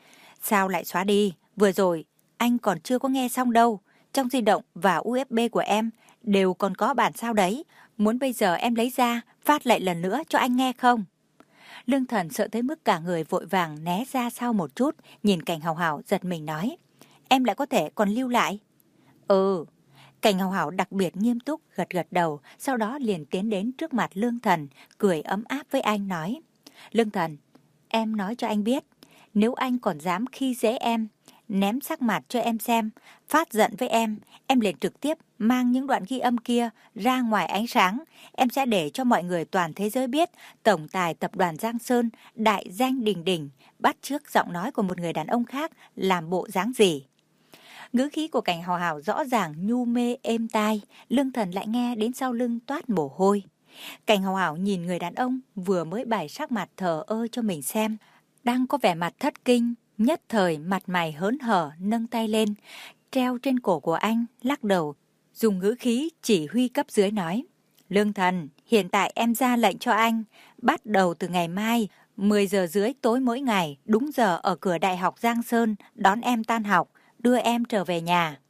Sao lại xóa đi? Vừa rồi, anh còn chưa có nghe xong đâu. Trong di động và u ét bê của em đều còn có bản sao đấy. Muốn bây giờ em lấy ra, phát lại lần nữa cho anh nghe không? Lương Thần sợ tới mức cả người vội vàng né ra sau một chút, nhìn Cảnh Hào Hào giật mình nói. Em lại có thể còn lưu lại? Ừ. Cảnh Hào Hào đặc biệt nghiêm túc gật gật đầu, sau đó liền tiến đến trước mặt Lương Thần, cười ấm áp với anh nói. Lương Thần, em nói cho anh biết, nếu anh còn dám khi dễ em, ném sắc mặt cho em xem, phát giận với em, em liền trực tiếp mang những đoạn ghi âm kia ra ngoài ánh sáng. Em sẽ để cho mọi người toàn thế giới biết tổng tài tập đoàn Giang Sơn, đại danh đình đình, bắt chước giọng nói của một người đàn ông khác làm bộ dáng gì. Ngữ khí của Cảnh Hào Hào rõ ràng nhu mê êm tai, Lương Thần lại nghe đến sau lưng toát mồ hôi. Cảnh Hào Hào nhìn người đàn ông vừa mới bày sắc mặt thờ ơ cho mình xem, đang có vẻ mặt thất kinh, nhất thời mặt mày hớn hở nâng tay lên, treo trên cổ của anh, lắc đầu, dùng ngữ khí chỉ huy cấp dưới nói: Lương Thần, hiện tại em ra lệnh cho anh, bắt đầu từ ngày mai, mười giờ rưỡi tối mỗi ngày, đúng giờ ở cửa Đại học Giang Sơn, đón em tan học, đưa em trở về nhà.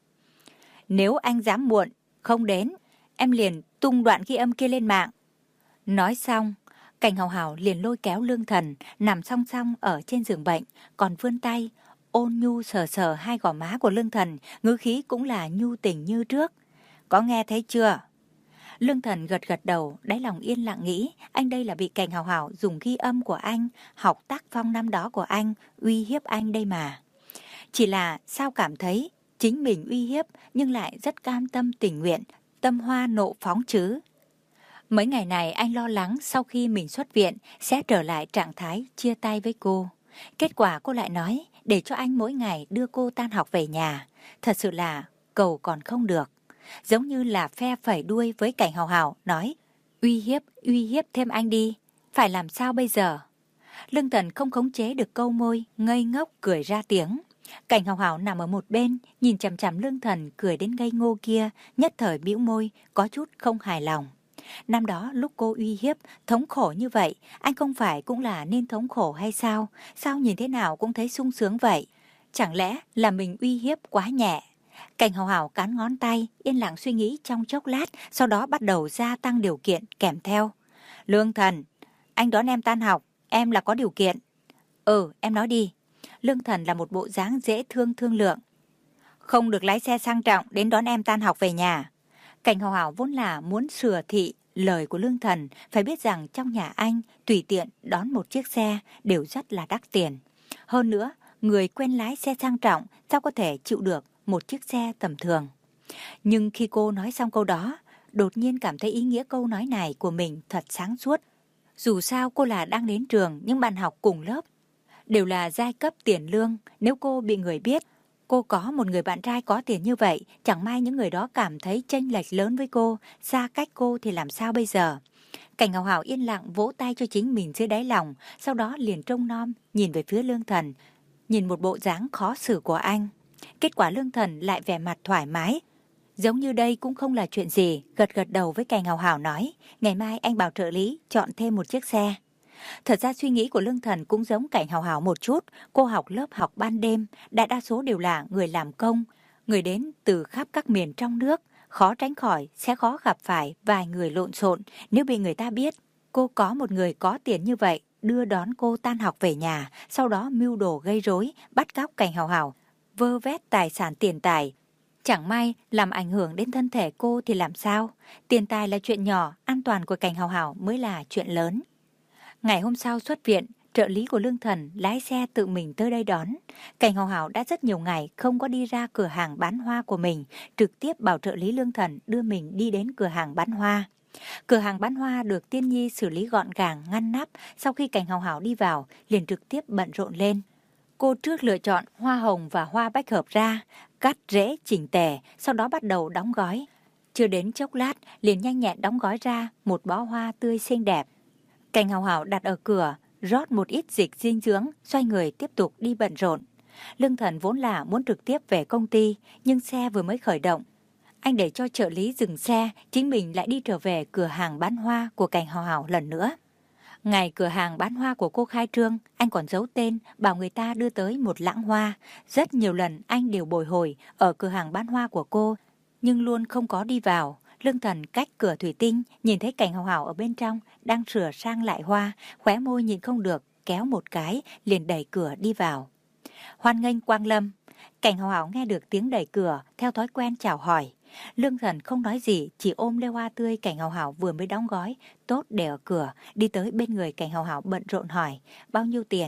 Nếu anh dám muộn, không đến, em liền tung đoạn ghi âm kia lên mạng. Nói xong, Cảnh Hào Hào liền lôi kéo Lương Thần nằm song song ở trên giường bệnh, còn vươn tay ôn nhu sờ sờ hai gò má của Lương Thần, ngữ khí cũng là nhu tình như trước. Có nghe thấy chưa? Lương Thần gật gật đầu, đáy lòng yên lặng nghĩ, anh đây là bị Cảnh Hào Hào dùng ghi âm của anh, học tác phong năm đó của anh, uy hiếp anh đây mà. Chỉ là sao cảm thấy chính mình uy hiếp nhưng lại rất cam tâm tình nguyện, tâm hoa nộ phóng chứ. Mấy ngày này anh lo lắng sau khi mình xuất viện sẽ trở lại trạng thái chia tay với cô. Kết quả cô lại nói để cho anh mỗi ngày đưa cô tan học về nhà. Thật sự là cầu còn không được. Giống như là phe phẩy đuôi với Cảnh Hào Hào, nói uy hiếp, uy hiếp thêm anh đi. Phải làm sao bây giờ? Lương Thần không khống chế được câu môi, ngây ngốc cười ra tiếng. Cảnh Hào Hào nằm ở một bên, nhìn chằm chằm Lương Thần cười đến ngây ngô kia, nhất thời bĩu môi, có chút không hài lòng. Năm đó lúc cô uy hiếp, thống khổ như vậy, anh không phải cũng là nên thống khổ hay sao? Sao nhìn thế nào cũng thấy sung sướng vậy? Chẳng lẽ là mình uy hiếp quá nhẹ? Cảnh Hào Hào cắn ngón tay, yên lặng suy nghĩ trong chốc lát, sau đó bắt đầu gia tăng điều kiện kèm theo. Lương Thần, anh đón em tan học, em là có điều kiện. Ừ, em nói đi. Lương Thần là một bộ dáng dễ thương thương lượng. Không được lái xe sang trọng đến đón em tan học về nhà. Cảnh Hào Hào vốn là muốn sửa thị lời của Lương Thần, phải biết rằng trong nhà anh tùy tiện đón một chiếc xe đều rất là đắt tiền. Hơn nữa, người quen lái xe sang trọng sao có thể chịu được một chiếc xe tầm thường. Nhưng khi cô nói xong câu đó, đột nhiên cảm thấy ý nghĩa câu nói này của mình thật sáng suốt. Dù sao cô là đang đến trường, nhưng bạn học cùng lớp đều là giai cấp tiền lương. Nếu cô bị người biết cô có một người bạn trai có tiền như vậy, chẳng may những người đó cảm thấy chênh lệch lớn với cô, xa cách cô thì làm sao bây giờ? Cảnh Hào Hào yên lặng vỗ tay cho chính mình dưới đáy lòng, sau đó liền trông nom nhìn về phía Lương Thần, nhìn một bộ dáng khó xử của anh. Kết quả Lương Thần lại vẻ mặt thoải mái, giống như đây cũng không là chuyện gì, gật gật đầu với Cảnh Hào Hào nói, ngày mai anh bảo trợ lý chọn thêm một chiếc xe. Thật ra suy nghĩ của Lương Thần cũng giống Cảnh Hào Hào một chút, cô học lớp học ban đêm, đại đa số đều là người làm công, người đến từ khắp các miền trong nước, khó tránh khỏi sẽ khó gặp phải vài người lộn xộn. Nếu bị người ta biết cô có một người có tiền như vậy đưa đón cô tan học về nhà, sau đó mưu đồ gây rối, bắt cóc Cảnh Hào Hào, vơ vét tài sản tiền tài, chẳng may làm ảnh hưởng đến thân thể cô thì làm sao? Tiền tài là chuyện nhỏ, an toàn của Cảnh Hào Hào mới là chuyện lớn. Ngày hôm sau xuất viện, trợ lý của Lương Thần lái xe tự mình tới đây đón. Cảnh Hào Hào đã rất nhiều ngày không có đi ra cửa hàng bán hoa của mình, trực tiếp bảo trợ lý Lương Thần đưa mình đi đến cửa hàng bán hoa. Cửa hàng bán hoa được Tiên Nhi xử lý gọn gàng, ngăn nắp. Sau khi Cảnh Hào Hào đi vào, liền trực tiếp bận rộn lên. Cô trước lựa chọn hoa hồng và hoa bách hợp ra, cắt rễ chỉnh tề, sau đó bắt đầu đóng gói. Chưa đến chốc lát, liền nhanh nhẹn đóng gói ra một bó hoa tươi xinh đẹp. Cảnh Hào Hào đặt ở cửa, rót một ít dịch dinh dưỡng, xoay người tiếp tục đi bận rộn. Lương Thần vốn là muốn trực tiếp về công ty, nhưng xe vừa mới khởi động. Anh để cho trợ lý dừng xe, chính mình lại đi trở về cửa hàng bán hoa của Cảnh Hào Hào lần nữa. Ngày cửa hàng bán hoa của cô khai trương, anh còn giấu tên, bảo người ta đưa tới một lẵng hoa. Rất nhiều lần anh đều bồi hồi ở cửa hàng bán hoa của cô, nhưng luôn không có đi vào. Lương Thần cách cửa thủy tinh, nhìn thấy Cảnh Hào Hào ở bên trong, đang sửa sang lại hoa, khóe môi nhìn không được, kéo một cái, liền đẩy cửa đi vào. Hoan nghênh Quang Lâm. Cảnh Hào Hào nghe được tiếng đẩy cửa, theo thói quen chào hỏi. Lương Thần không nói gì, chỉ ôm lê hoa tươi Cảnh Hào Hào vừa mới đóng gói tốt để ở cửa, đi tới bên người Cảnh Hào Hào bận rộn hỏi, bao nhiêu tiền?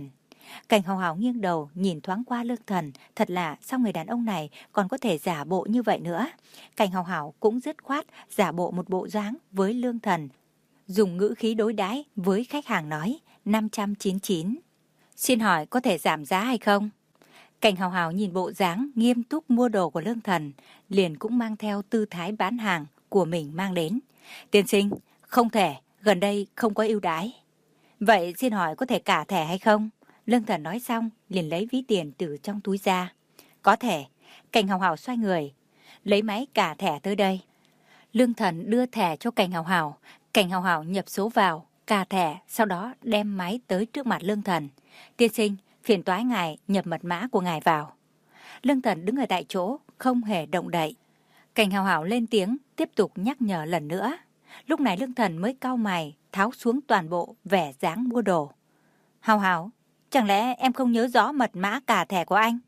Cảnh Hào Hào nghiêng đầu nhìn thoáng qua Lương Thần, thật là sao người đàn ông này còn có thể giả bộ như vậy nữa. Cảnh Hào Hào cũng dứt khoát giả bộ một bộ dáng với Lương Thần, dùng ngữ khí đối đãi với khách hàng nói năm trăm chín mươi chín. Xin hỏi có thể giảm giá hay không? Cảnh Hào Hào nhìn bộ dáng nghiêm túc mua đồ của Lương Thần, liền cũng mang theo tư thái bán hàng của mình mang đến. Tiên sinh, không thể, gần đây không có ưu đãi. Vậy xin hỏi có thể cả thẻ hay không? Lương Thần nói xong, liền lấy ví tiền từ trong túi ra. Có thể. Cảnh Hào Hào xoay người, lấy máy cả thẻ tới đây. Lương Thần đưa thẻ cho Cảnh Hào Hào. Cảnh Hào Hào nhập số vào, cả thẻ, sau đó đem máy tới trước mặt Lương Thần. Tiên sinh, phiền toái ngài nhập mật mã của ngài vào. Lương Thần đứng ở tại chỗ, không hề động đậy. Cảnh Hào Hào lên tiếng, tiếp tục nhắc nhở lần nữa. Lúc này Lương Thần mới cau mày, tháo xuống toàn bộ vẻ dáng mua đồ. Hào Hào, chẳng lẽ em không nhớ rõ mật mã cả thẻ của anh?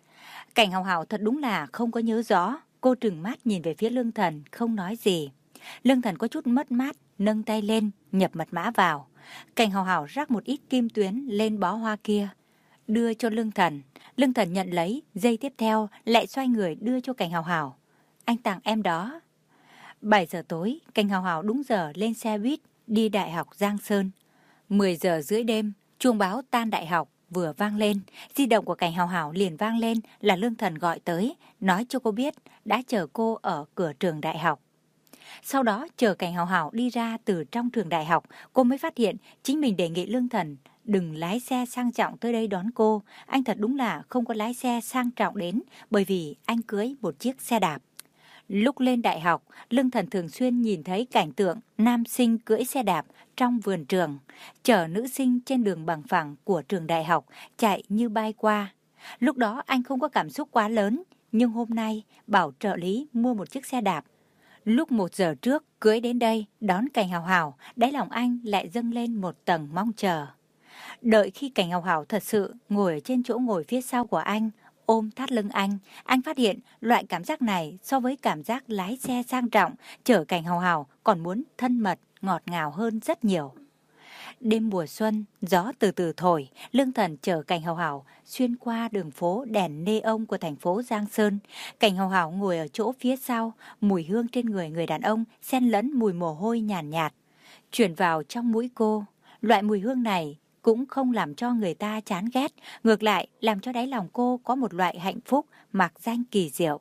Cảnh Hào Hào thật đúng là không có nhớ rõ. Cô trừng mắt nhìn về phía Lương Thần, không nói gì. Lương Thần có chút mất mát, nâng tay lên, nhập mật mã vào. Cảnh Hào Hào rắc một ít kim tuyến lên bó hoa kia, đưa cho Lương Thần. Lương Thần nhận lấy, giây tiếp theo lại xoay người đưa cho Cảnh Hào Hào. Anh tặng em đó. bảy giờ tối, Cảnh Hào Hào đúng giờ lên xe buýt đi Đại học Giang Sơn. mười giờ rưỡi đêm, chuông báo tan đại học vừa vang lên, di động của Cảnh Hào Hào liền vang lên là Lương Thần gọi tới, nói cho cô biết đã chờ cô ở cửa trường đại học. Sau đó chờ Cảnh Hào Hào đi ra từ trong trường đại học, cô mới phát hiện chính mình đề nghị Lương Thần đừng lái xe sang trọng tới đây đón cô. Anh thật đúng là không có lái xe sang trọng đến, bởi vì anh cưới một chiếc xe đạp. Lúc lên đại học, Lương Thần thường xuyên nhìn thấy cảnh tượng nam sinh cưỡi xe đạp trong vườn trường, chở nữ sinh trên đường bằng phẳng của trường đại học chạy như bay qua. Lúc đó anh không có cảm xúc quá lớn, nhưng hôm nay bảo trợ lý mua một chiếc xe đạp. Lúc một giờ trước cưỡi đến đây đón Cảnh Hào Hào, đáy lòng anh lại dâng lên một tầng mong chờ. Đợi khi Cảnh Hào Hào thật sự ngồi ở trên chỗ ngồi phía sau của anh, ôm thắt lưng anh, anh phát hiện loại cảm giác này so với cảm giác lái xe sang trọng chở Cảnh Hào Hào còn muốn thân mật, ngọt ngào hơn rất nhiều. Đêm mùa xuân, gió từ từ thổi, Lương Thần chở Cảnh Hào Hào xuyên qua đường phố đèn neon của thành phố Giang Sơn. Cảnh Hào Hào ngồi ở chỗ phía sau, mùi hương trên người người đàn ông xen lẫn mùi mồ hôi nhàn nhạt, nhạt chuyển vào trong mũi cô. Loại mùi hương này cũng không làm cho người ta chán ghét, ngược lại làm cho đáy lòng cô có một loại hạnh phúc mạc danh kỳ diệu.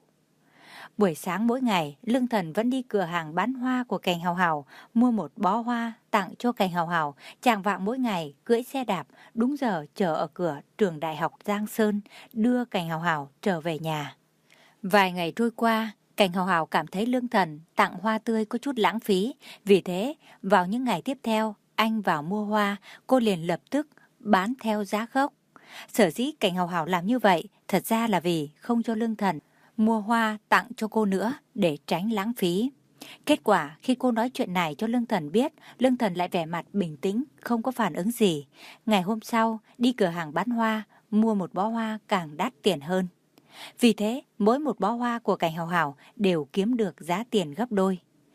Buổi sáng mỗi ngày, Lương Thần vẫn đi cửa hàng bán hoa của Cảnh Hào Hào, mua một bó hoa tặng cho Cảnh Hào Hào. Chạng vạng mỗi ngày cưỡi xe đạp đúng giờ chờ ở cửa trường đại học Giang Sơn, đưa Cảnh Hào Hào trở về nhà. Vài ngày trôi qua, Cảnh Hào Hào cảm thấy Lương Thần tặng hoa tươi có chút lãng phí, vì thế vào những ngày tiếp theo anh vào mua hoa, cô liền lập tức bán theo giá gốc. Sở dĩ Cảnh Hào Hào làm như vậy thật ra là vì không cho Lương Thần mua hoa tặng cho cô nữa để tránh lãng phí. Kết quả khi cô nói chuyện này cho Lương Thần biết, Lương Thần lại vẻ mặt bình tĩnh, không có phản ứng gì. Ngày hôm sau đi cửa hàng bán hoa, mua một bó hoa càng đắt tiền hơn. Vì thế mỗi một bó hoa của Cảnh Hào Hào đều kiếm được giá tiền gấp đôi.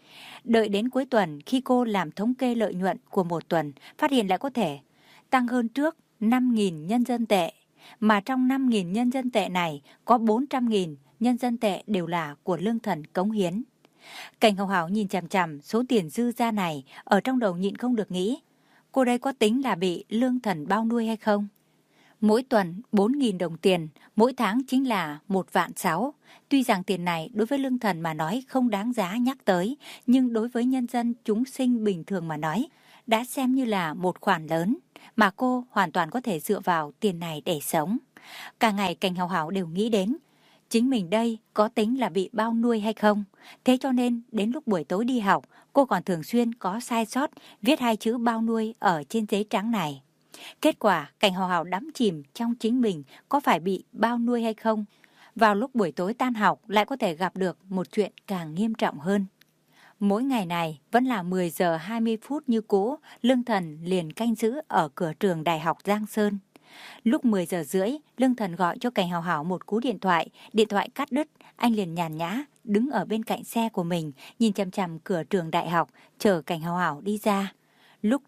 Đợi đến cuối tuần, khi cô làm thống kê lợi nhuận của một tuần, phát hiện lại có thể tăng hơn trước năm nghìn nhân dân tệ. Mà trong năm nghìn nhân dân tệ này, có bốn trăm nghìn nhân dân tệ đều là của Lương Thần cống hiến. Cảnh Hào Hào nhìn chằm chằm số tiền dư ra này, ở trong đầu nhịn không được nghĩ, cô đây có tính là bị Lương Thần bao nuôi hay không? Mỗi tuần bốn nghìn đồng tiền, mỗi tháng chính là một vạn sáu. Tuy rằng tiền này đối với Lương Thần mà nói không đáng giá nhắc tới, nhưng đối với nhân dân chúng sinh bình thường mà nói, đã xem như là một khoản lớn, mà cô hoàn toàn có thể dựa vào tiền này để sống. Cả ngày Cảnh Hào Hào đều nghĩ đến, chính mình đây có tính là bị bao nuôi hay không. Thế cho nên đến lúc buổi tối đi học, cô còn thường xuyên có sai sót viết hai chữ bao nuôi ở trên giấy trắng này. Kết quả Cảnh Hào Hào đắm chìm trong chính mình có phải bị bao nuôi hay không. Vào lúc buổi tối tan học lại có thể gặp được một chuyện càng nghiêm trọng hơn. Mỗi ngày này vẫn là mười giờ hai mươi phút như cũ, Lương Thần liền canh giữ ở cửa trường đại học Giang Sơn. Lúc mười giờ rưỡi, Lương Thần gọi cho Cảnh Hào Hào một cú điện thoại, điện thoại cắt đứt, anh liền nhàn nhã đứng ở bên cạnh xe của mình, nhìn chằm chằm cửa trường đại học, chờ Cảnh Hào Hào đi ra. Lúc trước,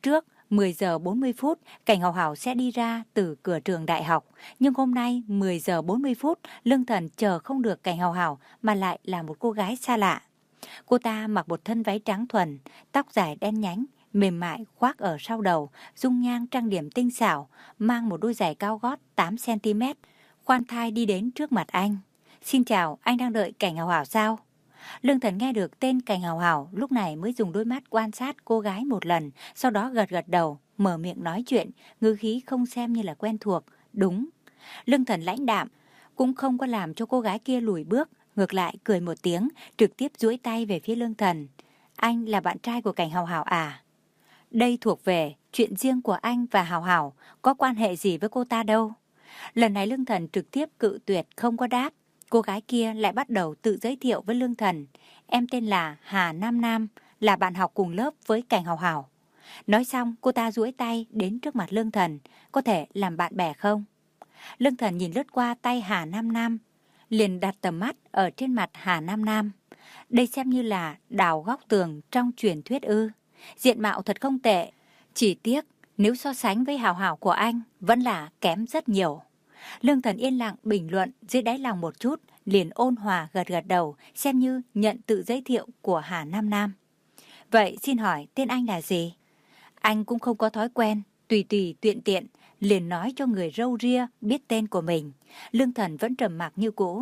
mười giờ bốn mươi phút, Cảnh Hào Hào sẽ đi ra từ cửa trường đại học. Nhưng hôm nay mười giờ bốn mươi phút, Lương Thần chờ không được Cảnh Hào Hào mà lại là một cô gái xa lạ. Cô ta mặc một thân váy trắng thuần, tóc dài đen nhánh, mềm mại khoác ở sau đầu, dung nhan trang điểm tinh xảo, mang một đôi giày cao gót tám xăng ti mét, khoan thai đi đến trước mặt anh. Xin chào, anh đang đợi Cảnh Hào Hào sao? Lương Thần nghe được tên Cảnh Hào Hào lúc này mới dùng đôi mắt quan sát cô gái một lần, sau đó gật gật đầu, mở miệng nói chuyện, ngữ khí không xem như là quen thuộc. Đúng. Lương Thần lãnh đạm, cũng không có làm cho cô gái kia lùi bước, ngược lại cười một tiếng, trực tiếp duỗi tay về phía Lương Thần. Anh là bạn trai của Cảnh Hào Hào à? Đây thuộc về chuyện riêng của anh và Hào Hào, có quan hệ gì với cô ta đâu. Lần này Lương Thần trực tiếp cự tuyệt không có đáp. Cô gái kia lại bắt đầu tự giới thiệu với Lương Thần. Em tên là Hà Nam Nam, là bạn học cùng lớp với Cảnh Hào Hào. Nói xong, cô ta duỗi tay đến trước mặt Lương Thần. Có thể làm bạn bè không? Lương Thần nhìn lướt qua tay Hà Nam Nam, liền đặt tầm mắt ở trên mặt Hà Nam Nam. Đây xem như là đào góc tường trong truyền thuyết ư? Diện mạo thật không tệ. Chỉ tiếc, nếu so sánh với Hào Hào của anh, vẫn là kém rất nhiều. Lương Thần yên lặng bình luận dưới đáy lòng một chút, liền ôn hòa gật gật đầu, xem như nhận tự giới thiệu của Hà Nam Nam. Vậy xin hỏi tên anh là gì? Anh cũng không có thói quen, tùy tùy tiện tiện, liền nói cho người râu ria biết tên của mình. Lương Thần vẫn trầm mặc như cũ.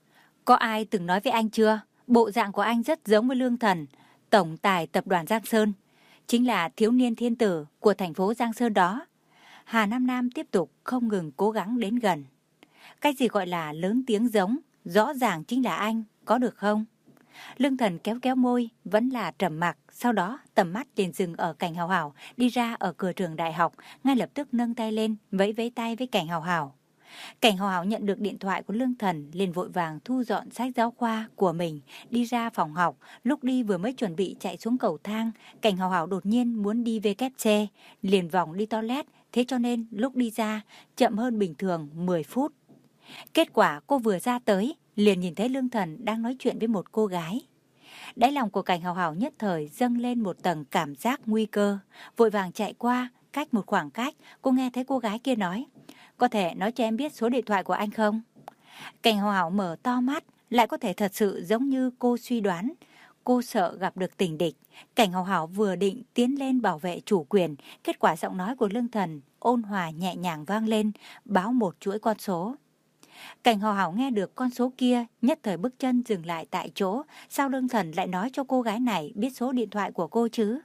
Có ai từng nói với anh chưa? Bộ dạng của anh rất giống với Lương Thần, tổng tài tập đoàn Giang Sơn, chính là thiếu niên thiên tử của thành phố Giang Sơn đó. Hà Nam Nam tiếp tục không ngừng cố gắng đến gần. Cái gì gọi là lớn tiếng giống, rõ ràng chính là anh, có được không? Lương Thần kéo kéo môi, vẫn là trầm mặc, sau đó tầm mắt liền dừng ở Cảnh Hào Hào đi ra ở cửa trường đại học, ngay lập tức nâng tay lên, vẫy vẫy tay với Cảnh Hào Hào. Cảnh Hào Hào nhận được điện thoại của Lương Thần, liền vội vàng thu dọn sách giáo khoa của mình, đi ra phòng học. Lúc đi vừa mới chuẩn bị chạy xuống cầu thang, Cảnh Hào Hào đột nhiên muốn đi vê kép xê, liền vòng đi toilet, thế cho nên lúc đi ra chậm hơn bình thường mười phút. Kết quả cô vừa ra tới, liền nhìn thấy Lương Thần đang nói chuyện với một cô gái. Đáy lòng của Cảnh Hào Hào nhất thời dâng lên một tầng cảm giác nguy cơ, vội vàng chạy qua, cách một khoảng cách, cô nghe thấy cô gái kia nói, có thể nói cho em biết số điện thoại của anh không? Cảnh Hào Hào mở to mắt, lại có thể thật sự giống như cô suy đoán. Cô sợ gặp được tình địch. Cảnh Hào Hào vừa định tiến lên bảo vệ chủ quyền, kết quả giọng nói của Lương Thần ôn hòa nhẹ nhàng vang lên, báo một chuỗi con số. Cảnh Hào Hào nghe được con số kia, nhất thời bước chân dừng lại tại chỗ. Sao Lương Thần lại nói cho cô gái này biết số điện thoại của cô chứ?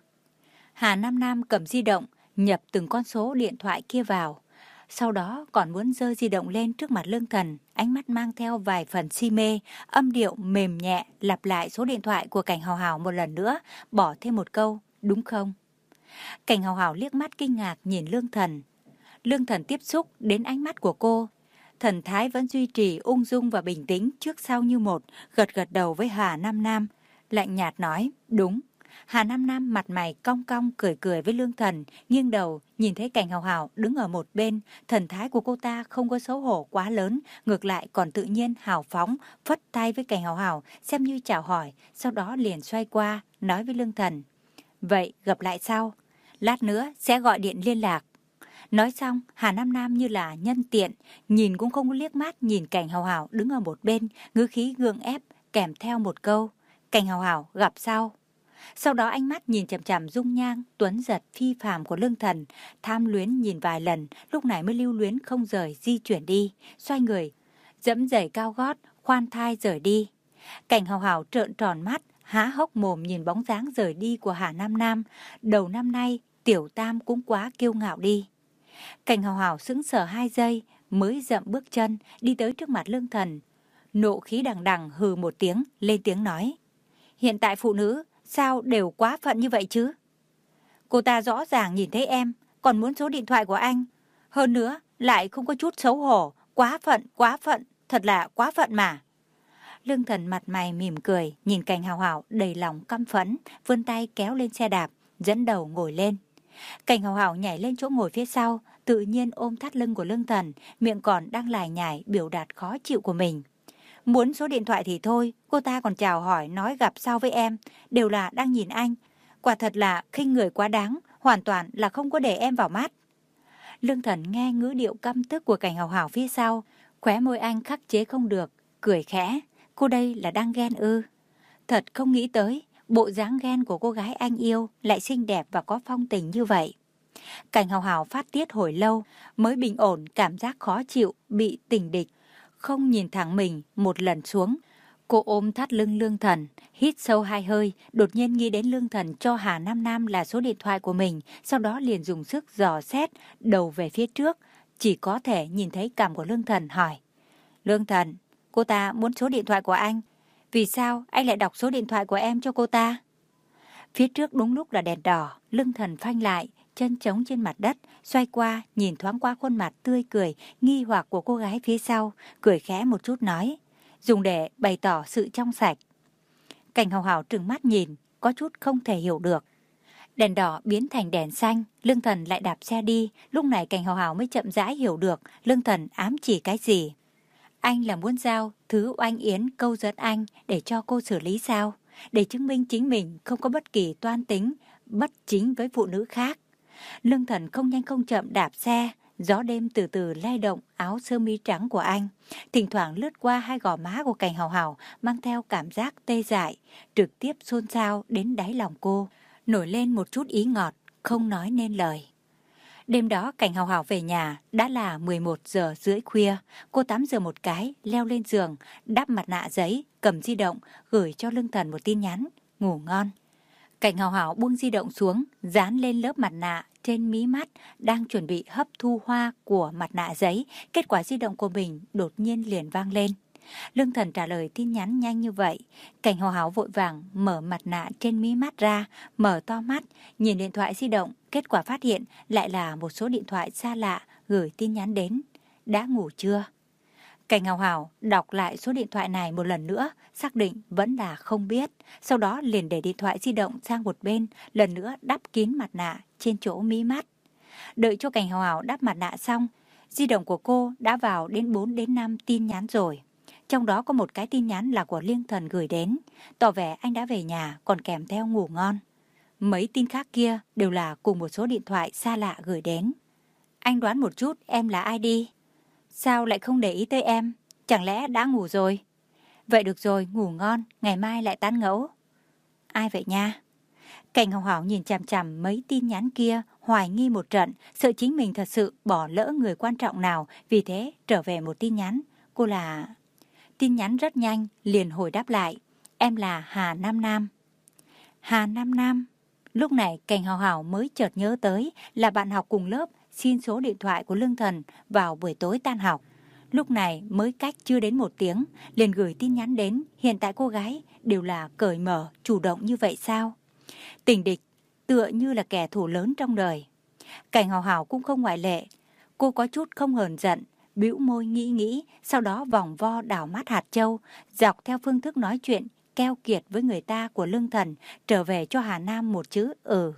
Hà Nam Nam cầm di động, nhập từng con số điện thoại kia vào. Sau đó còn muốn giơ di động lên trước mặt Lương Thần, ánh mắt mang theo vài phần si mê, âm điệu mềm nhẹ lặp lại số điện thoại của Cảnh Hào Hào một lần nữa, bỏ thêm một câu, đúng không? Cảnh Hào Hào liếc mắt kinh ngạc nhìn Lương Thần. Lương Thần tiếp xúc đến ánh mắt của cô, thần thái vẫn duy trì ung dung và bình tĩnh trước sau như một, gật gật đầu với Hà Nam Nam, lạnh nhạt nói, đúng. Hà Nam Nam mặt mày cong cong cười cười với Lương Thần, nghiêng đầu nhìn thấy Cảnh Hào Hào đứng ở một bên, thần thái của cô ta không có xấu hổ quá lớn, ngược lại còn tự nhiên hào phóng, phất tay với Cảnh Hào Hào xem như chào hỏi, sau đó liền xoay qua nói với Lương Thần, vậy gặp lại sau, lát nữa sẽ gọi điện liên lạc. Nói xong, Hà Nam Nam như là nhân tiện, nhìn cũng không liếc mắt nhìn Cảnh Hào Hào đứng ở một bên, ngữ khí gượng ép kèm theo một câu, Cảnh Hào Hào gặp sau. Sau đó ánh mắt nhìn chằm chằm dung nhan tuấn giật phi phàm của Lương Thần, tham luyến nhìn vài lần, lúc này mới lưu luyến không rời di chuyển đi, xoay người, dẫm giày cao gót, khoan thai rời đi. Cảnh Hào Hào trợn tròn mắt, há hốc mồm nhìn bóng dáng rời đi của Hà Nam Nam. Đầu năm nay, Tiểu Tam cũng quá kiêu ngạo đi. Cảnh Hào Hào sững sờ hai giây, mới dậm bước chân, đi tới trước mặt Lương Thần. Nộ khí đằng đằng hừ một tiếng, lên tiếng nói. Hiện tại phụ nữ, sao đều quá phận như vậy chứ? Cô ta rõ ràng nhìn thấy em, còn muốn số điện thoại của anh. Hơn nữa, lại không có chút xấu hổ, quá phận, quá phận, thật là quá phận mà. Lương Thần mặt mày mỉm cười, nhìn Cảnh Hào Hào đầy lòng căm phẫn, vươn tay kéo lên xe đạp, dẫn đầu ngồi lên. Cảnh Hào Hào nhảy lên chỗ ngồi phía sau, tự nhiên ôm thắt lưng của Lương Thần, miệng còn đang lải nhải biểu đạt khó chịu của mình. Muốn số điện thoại thì thôi, cô ta còn chào hỏi nói gặp sau với em, đều là đang nhìn anh. Quả thật là khinh người quá đáng, hoàn toàn là không có để em vào mắt. Lương Thần nghe ngữ điệu căm tức của Cảnh Hào Hào phía sau, khóe môi anh khắc chế không được, cười khẽ. Cô đây là đang ghen ư? Thật không nghĩ tới, bộ dáng ghen của cô gái anh yêu lại xinh đẹp và có phong tình như vậy. Cảnh Hào Hào phát tiết hồi lâu mới bình ổn cảm giác khó chịu, bị tình địch, không nhìn thẳng mình một lần xuống. Cô ôm thắt lưng Lương Thần, hít sâu hai hơi, đột nhiên nghĩ đến Lương Thần cho Hà Nam Nam là số điện thoại của mình, sau đó liền dùng sức dò xét, đầu về phía trước, chỉ có thể nhìn thấy cằm của Lương Thần, hỏi. Lương Thần, cô ta muốn số điện thoại của anh, vì sao anh lại đọc số điện thoại của em cho cô ta? Phía trước đúng lúc là đèn đỏ, Lương Thần phanh lại, chân trống trên mặt đất, xoay qua, nhìn thoáng qua khuôn mặt tươi cười, nghi hoặc của cô gái phía sau, cười khẽ một chút nói, dùng để bày tỏ sự trong sạch. Cảnh Hào Hào trừng mắt nhìn, có chút không thể hiểu được. Đèn đỏ biến thành đèn xanh, Lương Thần lại đạp xe đi, lúc này Cảnh Hào Hào mới chậm rãi hiểu được Lương Thần ám chỉ cái gì. Anh là muốn giao thứ oanh yến câu dẫn anh để cho cô xử lý sao? Để chứng minh chính mình không có bất kỳ toan tính, bất chính với phụ nữ khác. Lương Thần không nhanh không chậm đạp xe, gió đêm từ từ lay động áo sơ mi trắng của anh, thỉnh thoảng lướt qua hai gò má của Cảnh Hào Hào mang theo cảm giác tê dại, trực tiếp xôn xao đến đáy lòng cô, nổi lên một chút ý ngọt, không nói nên lời. Đêm đó Cảnh Hào Hào về nhà đã là mười một giờ rưỡi khuya, cô tắm rửa một cái, leo lên giường, đắp mặt nạ giấy, cầm di động, gửi cho Lương Thần một tin nhắn, ngủ ngon. Cảnh Hào Hào buông di động xuống, dán lên lớp mặt nạ trên mí mắt, đang chuẩn bị hấp thu hoa của mặt nạ giấy, kết quả di động của mình đột nhiên liền vang lên. Lương Thần trả lời tin nhắn nhanh như vậy, Cảnh Hào Hào vội vàng mở mặt nạ trên mí mắt ra, mở to mắt, nhìn điện thoại di động, kết quả phát hiện lại là một số điện thoại xa lạ gửi tin nhắn đến. Đã ngủ chưa? Cảnh Hào Hào đọc lại số điện thoại này một lần nữa, xác định vẫn là không biết, sau đó liền để điện thoại di động sang một bên, lần nữa đắp kín mặt nạ trên chỗ mí mắt. Đợi cho Cảnh Hào Hào đắp mặt nạ xong, di động của cô đã vào đến bốn đến năm tin nhắn rồi. Trong đó có một cái tin nhắn là của Lương Thần gửi đến, tỏ vẻ anh đã về nhà còn kèm theo ngủ ngon. Mấy tin khác kia đều là cùng một số điện thoại xa lạ gửi đến. Anh đoán một chút em là ai đi? Sao lại không để ý tới em? Chẳng lẽ đã ngủ rồi? Vậy được rồi, ngủ ngon, ngày mai lại tán ngẫu. Ai vậy nha? Cảnh Hào Hào nhìn chằm chằm mấy tin nhắn kia, hoài nghi một trận, sợ chính mình thật sự bỏ lỡ người quan trọng nào, vì thế trở về một tin nhắn. Cô là... Tin nhắn rất nhanh, liền hồi đáp lại. Em là Hà Nam Nam. Hà Nam Nam. Lúc này Cảnh Hào Hào mới chợt nhớ tới là bạn học cùng lớp xin số điện thoại của Lương Thần vào buổi tối tan học. Lúc này mới cách chưa đến một tiếng, liền gửi tin nhắn đến. Hiện tại cô gái đều là cởi mở, chủ động như vậy sao? Tình địch tựa như là kẻ thù lớn trong đời. Cảnh Hào Hào cũng không ngoại lệ. Cô có chút không hờn giận, bĩu môi nghĩ nghĩ, sau đó vòng vo đảo mắt hạt châu, dọc theo phương thức nói chuyện keo kiệt với người ta của Lương Thần, trở về cho Hà Nam một chữ ừ.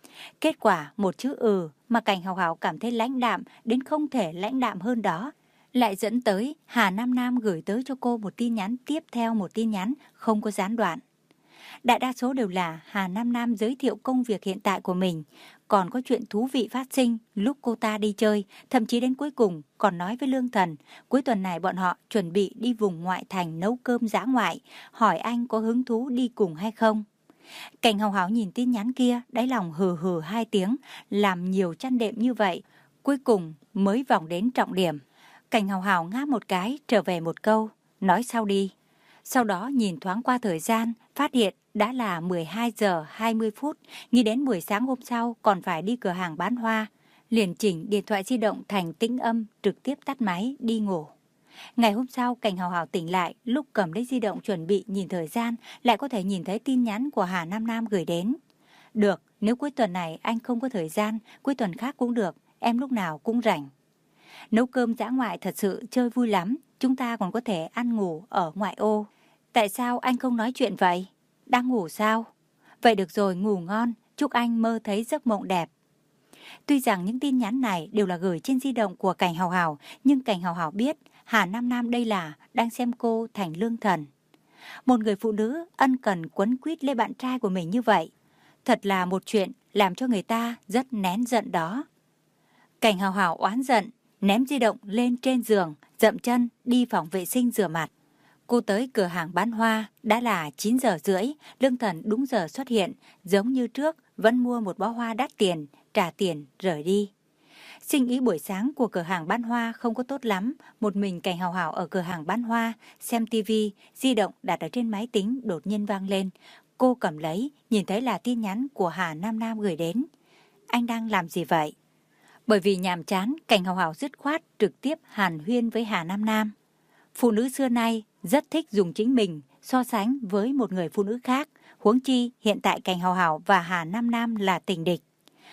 Kết quả một chữ ừ mà Cảnh Hào Hào cảm thấy lãnh đạm đến không thể lãnh đạm hơn đó, lại dẫn tới Hà Nam Nam gửi tới cho cô một tin nhắn tiếp theo một tin nhắn không có gián đoạn. Đại đa số đều là Hà Nam Nam giới thiệu công việc hiện tại của mình, còn có chuyện thú vị phát sinh lúc cô ta đi chơi, thậm chí đến cuối cùng còn nói với Lương Thần, cuối tuần này bọn họ chuẩn bị đi vùng ngoại thành nấu cơm dã ngoại, hỏi anh có hứng thú đi cùng hay không. Cảnh Hào Hào nhìn tin nhắn kia, đáy lòng hừ hừ hai tiếng, làm nhiều chăn đệm như vậy, cuối cùng mới vòng đến trọng điểm. Cảnh Hào Hào ngáp một cái, trở về một câu, nói sau đi. Sau đó nhìn thoáng qua thời gian, phát hiện đã là mười hai giờ hai mươi phút, nghĩ đến buổi sáng hôm sau còn phải đi cửa hàng bán hoa, liền chỉnh điện thoại di động thành tĩnh âm, trực tiếp tắt máy đi ngủ. Ngày hôm sau, Cảnh Hào Hào tỉnh lại, lúc cầm lấy di động chuẩn bị nhìn thời gian, lại có thể nhìn thấy tin nhắn của Hà Nam Nam gửi đến. Được, nếu cuối tuần này anh không có thời gian, cuối tuần khác cũng được, em lúc nào cũng rảnh. Nấu cơm dã ngoại thật sự chơi vui lắm, chúng ta còn có thể ăn ngủ ở ngoại ô. Tại sao anh không nói chuyện vậy? Đang ngủ sao? Vậy được rồi, ngủ ngon, chúc anh mơ thấy giấc mộng đẹp. Tuy rằng những tin nhắn này đều là gửi trên di động của Cảnh Hào Hào, nhưng Cảnh Hào Hào biết Hà Nam Nam đây là đang xem cô thành Lương Thần. Một người phụ nữ ân cần quấn quýt lấy bạn trai của mình như vậy, Thật là một chuyện làm cho người ta rất nén giận đó. Cảnh Hào Hào oán giận, ném di động lên trên giường, dậm chân đi phòng vệ sinh rửa mặt. Cô tới cửa hàng bán hoa, đã là chín giờ rưỡi, Lương Thần đúng giờ xuất hiện, giống như trước, vẫn mua một bó hoa đắt tiền, trả tiền, rời đi. Sinh ý buổi sáng của cửa hàng bán hoa không có tốt lắm, một mình Cảnh Hào Hào ở cửa hàng bán hoa, xem tivi, di động đặt ở trên máy tính đột nhiên vang lên. Cô cầm lấy, nhìn thấy là tin nhắn của Hà Nam Nam gửi đến. Anh đang làm gì vậy? Bởi vì nhàm chán, Cảnh Hào Hào dứt khoát trực tiếp hàn huyên với Hà Nam Nam. Phụ nữ xưa nay rất thích dùng chính mình so sánh với một người phụ nữ khác, huống chi hiện tại Cảnh Hào Hào và Hà Nam Nam là tình địch.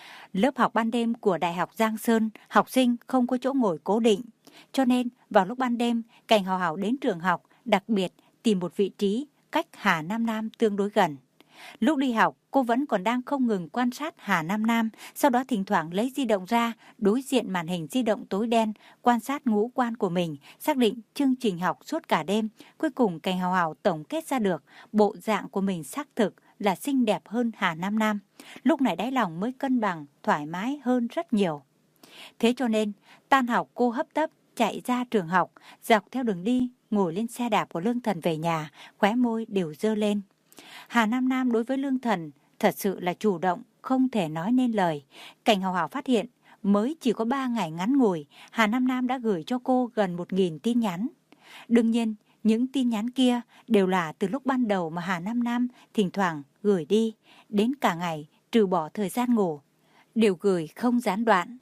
Lớp học ban đêm của Đại học Giang Sơn, học sinh không có chỗ ngồi cố định, cho nên vào lúc ban đêm, Cảnh Hào Hào đến trường học, đặc biệt tìm một vị trí cách Hà Nam Nam tương đối gần. Lúc đi học, cô vẫn còn đang không ngừng quan sát Hà Nam Nam, sau đó thỉnh thoảng lấy di động ra, đối diện màn hình di động tối đen, quan sát ngũ quan của mình, xác định chương trình học suốt cả đêm. Cuối cùng Cảnh Hào Hào tổng kết ra được, bộ dạng của mình xác thực là xinh đẹp hơn Hà Nam Nam. Lúc này đáy lòng mới cân bằng, thoải mái hơn rất nhiều. Thế cho nên, tan học cô hấp tấp chạy ra trường học, dọc theo đường đi, ngồi lên xe đạp của Lương Thần về nhà, khóe môi đều dơ lên. Hà Nam Nam đối với Lương Thần thật sự là chủ động, không thể nói nên lời. Cảnh Hào Hào phát hiện, mới chỉ có ba ngày ngắn ngủi, Hà Nam Nam đã gửi cho cô gần một nghìn tin nhắn. Đương nhiên, những tin nhắn kia đều là từ lúc ban đầu mà Hà Nam Nam thỉnh thoảng gửi đi, đến cả ngày, trừ bỏ thời gian ngủ, đều gửi không gián đoạn.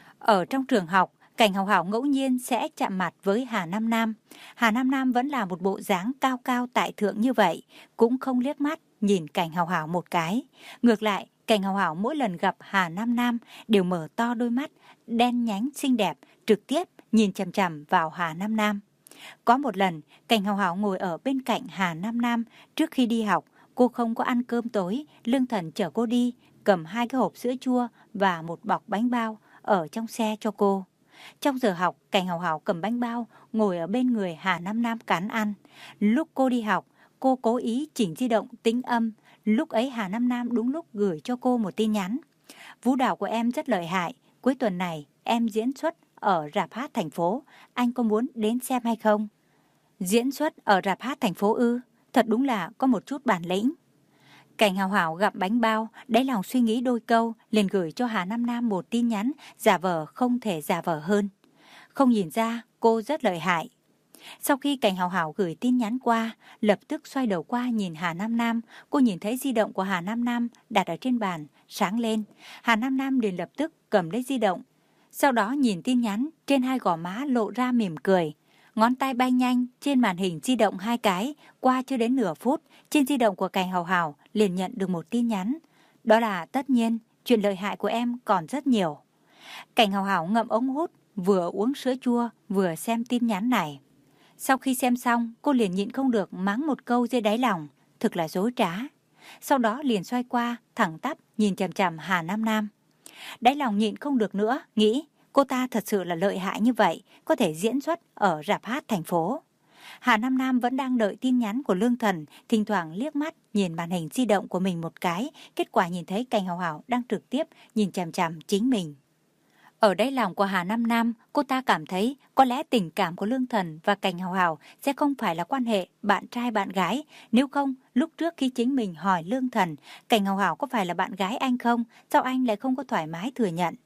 Ở trong trường học, Cảnh Hào Hào ngẫu nhiên sẽ chạm mặt với Hà Nam Nam. Hà Nam Nam vẫn là một bộ dáng cao cao tại thượng như vậy, cũng không liếc mắt nhìn Cảnh Hào Hào một cái. Ngược lại, Cảnh Hào Hào mỗi lần gặp Hà Nam Nam đều mở to đôi mắt, đen nhánh xinh đẹp, trực tiếp nhìn chằm chằm vào Hà Nam Nam. Có một lần, Cảnh Hào Hào ngồi ở bên cạnh Hà Nam Nam, trước khi đi học, cô không có ăn cơm tối, Lương Thần chở cô đi, cầm hai cái hộp sữa chua và một bọc bánh bao ở trong xe cho cô. Trong giờ học, Cảnh Hào Hào cầm bánh bao, ngồi ở bên người Hà Nam Nam cắn ăn. Lúc cô đi học, cô cố ý chỉnh di động tính âm. Lúc ấy Hà Nam Nam đúng lúc gửi cho cô một tin nhắn. Vũ đạo của em rất lợi hại. Cuối tuần này em diễn xuất ở rạp hát thành phố. Anh có muốn đến xem hay không? Diễn xuất ở rạp hát thành phố ư? Thật đúng là có một chút bản lĩnh. Cảnh Hào Hào gặp bánh bao, đáy lòng suy nghĩ đôi câu, liền gửi cho Hà Nam Nam một tin nhắn, giả vờ không thể giả vờ hơn. Không nhìn ra, cô rất lợi hại. Sau khi Cảnh Hào Hào gửi tin nhắn qua, lập tức xoay đầu qua nhìn Hà Nam Nam, cô nhìn thấy di động của Hà Nam Nam đặt ở trên bàn, sáng lên. Hà Nam Nam liền lập tức cầm lấy di động. Sau đó nhìn tin nhắn, trên hai gò má lộ ra mỉm cười. Ngón tay bay nhanh trên màn hình di động hai cái, qua chưa đến nửa phút, trên di động của Cảnh Hào Hào liền nhận được một tin nhắn. Đó là tất nhiên, chuyện lợi hại của em còn rất nhiều. Cảnh Hào Hào ngậm ống hút, vừa uống sữa chua, vừa xem tin nhắn này. Sau khi xem xong, cô liền nhịn không được mắng một câu dưới đáy lòng, thực là dối trá. Sau đó liền xoay qua, thẳng tắp, nhìn chằm chằm Hà Nam Nam. Đáy lòng nhịn không được nữa, nghĩ cô ta thật sự là lợi hại như vậy, có thể diễn xuất ở rạp hát thành phố. Hà Nam Nam vẫn đang đợi tin nhắn của Lương Thần, thỉnh thoảng liếc mắt nhìn màn hình di động của mình một cái, kết quả nhìn thấy Cảnh Hào Hào đang trực tiếp nhìn chằm chằm chính mình. Ở đáy lòng của Hà Nam Nam, cô ta cảm thấy có lẽ tình cảm của Lương Thần và Cảnh Hào Hào sẽ không phải là quan hệ bạn trai bạn gái. Nếu không, lúc trước khi chính mình hỏi Lương Thần, Cảnh Hào Hào có phải là bạn gái anh không, sao anh lại không có thoải mái thừa nhận.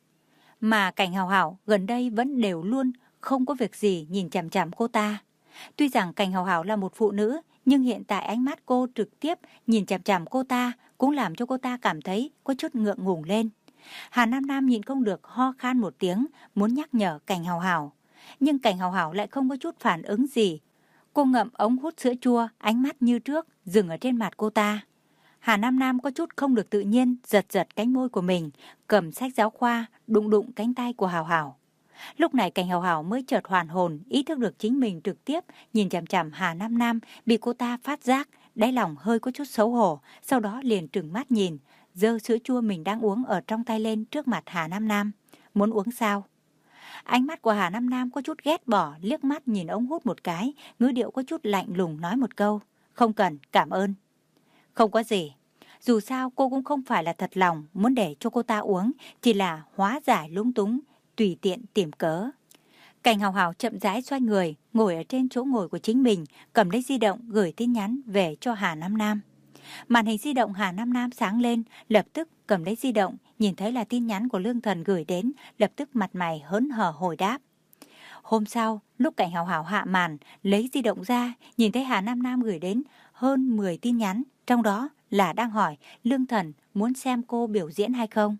Mà Cảnh Hào Hào gần đây vẫn đều luôn không có việc gì nhìn chằm chằm cô ta. Tuy rằng Cảnh Hào Hào là một phụ nữ, nhưng hiện tại ánh mắt cô trực tiếp nhìn chằm chằm cô ta cũng làm cho cô ta cảm thấy có chút ngượng ngùng lên. Hà Nam Nam nhìn không được ho khan một tiếng, muốn nhắc nhở Cảnh Hào Hào. Nhưng Cảnh Hào Hào lại không có chút phản ứng gì. Cô ngậm ống hút sữa chua, ánh mắt như trước, dừng ở trên mặt cô ta. Hà Nam Nam có chút không được tự nhiên, giật giật cánh môi của mình, cầm sách giáo khoa, đụng đụng cánh tay của Hào Hào. Lúc này Cảnh Hào Hào mới chợt hoàn hồn, ý thức được chính mình trực tiếp nhìn chằm chằm Hà Nam Nam, bị cô ta phát giác, đáy lòng hơi có chút xấu hổ, sau đó liền trừng mắt nhìn, giơ sữa chua mình đang uống ở trong tay lên trước mặt Hà Nam Nam. Muốn uống sao? Ánh mắt của Hà Nam Nam có chút ghét bỏ, liếc mắt nhìn ống hút một cái, ngữ điệu có chút lạnh lùng nói một câu. Không cần, cảm ơn. Không có gì. Dù sao cô cũng không phải là thật lòng muốn để cho cô ta uống, chỉ là hóa giải lúng túng, tùy tiện tìm cớ. Cảnh Hào Hào chậm rãi xoay người, ngồi ở trên chỗ ngồi của chính mình, cầm lấy di động gửi tin nhắn về cho Hà Nam Nam. Màn hình di động Hà Nam Nam sáng lên, lập tức cầm lấy di động, nhìn thấy là tin nhắn của Lương Thần gửi đến, lập tức mặt mày hớn hở hồi đáp. Hôm sau, lúc Cảnh Hào Hào hạ màn, lấy di động ra, nhìn thấy Hà Nam Nam gửi đến hơn mười tin nhắn, trong đó là đang hỏi Lương Thần muốn xem cô biểu diễn hay không.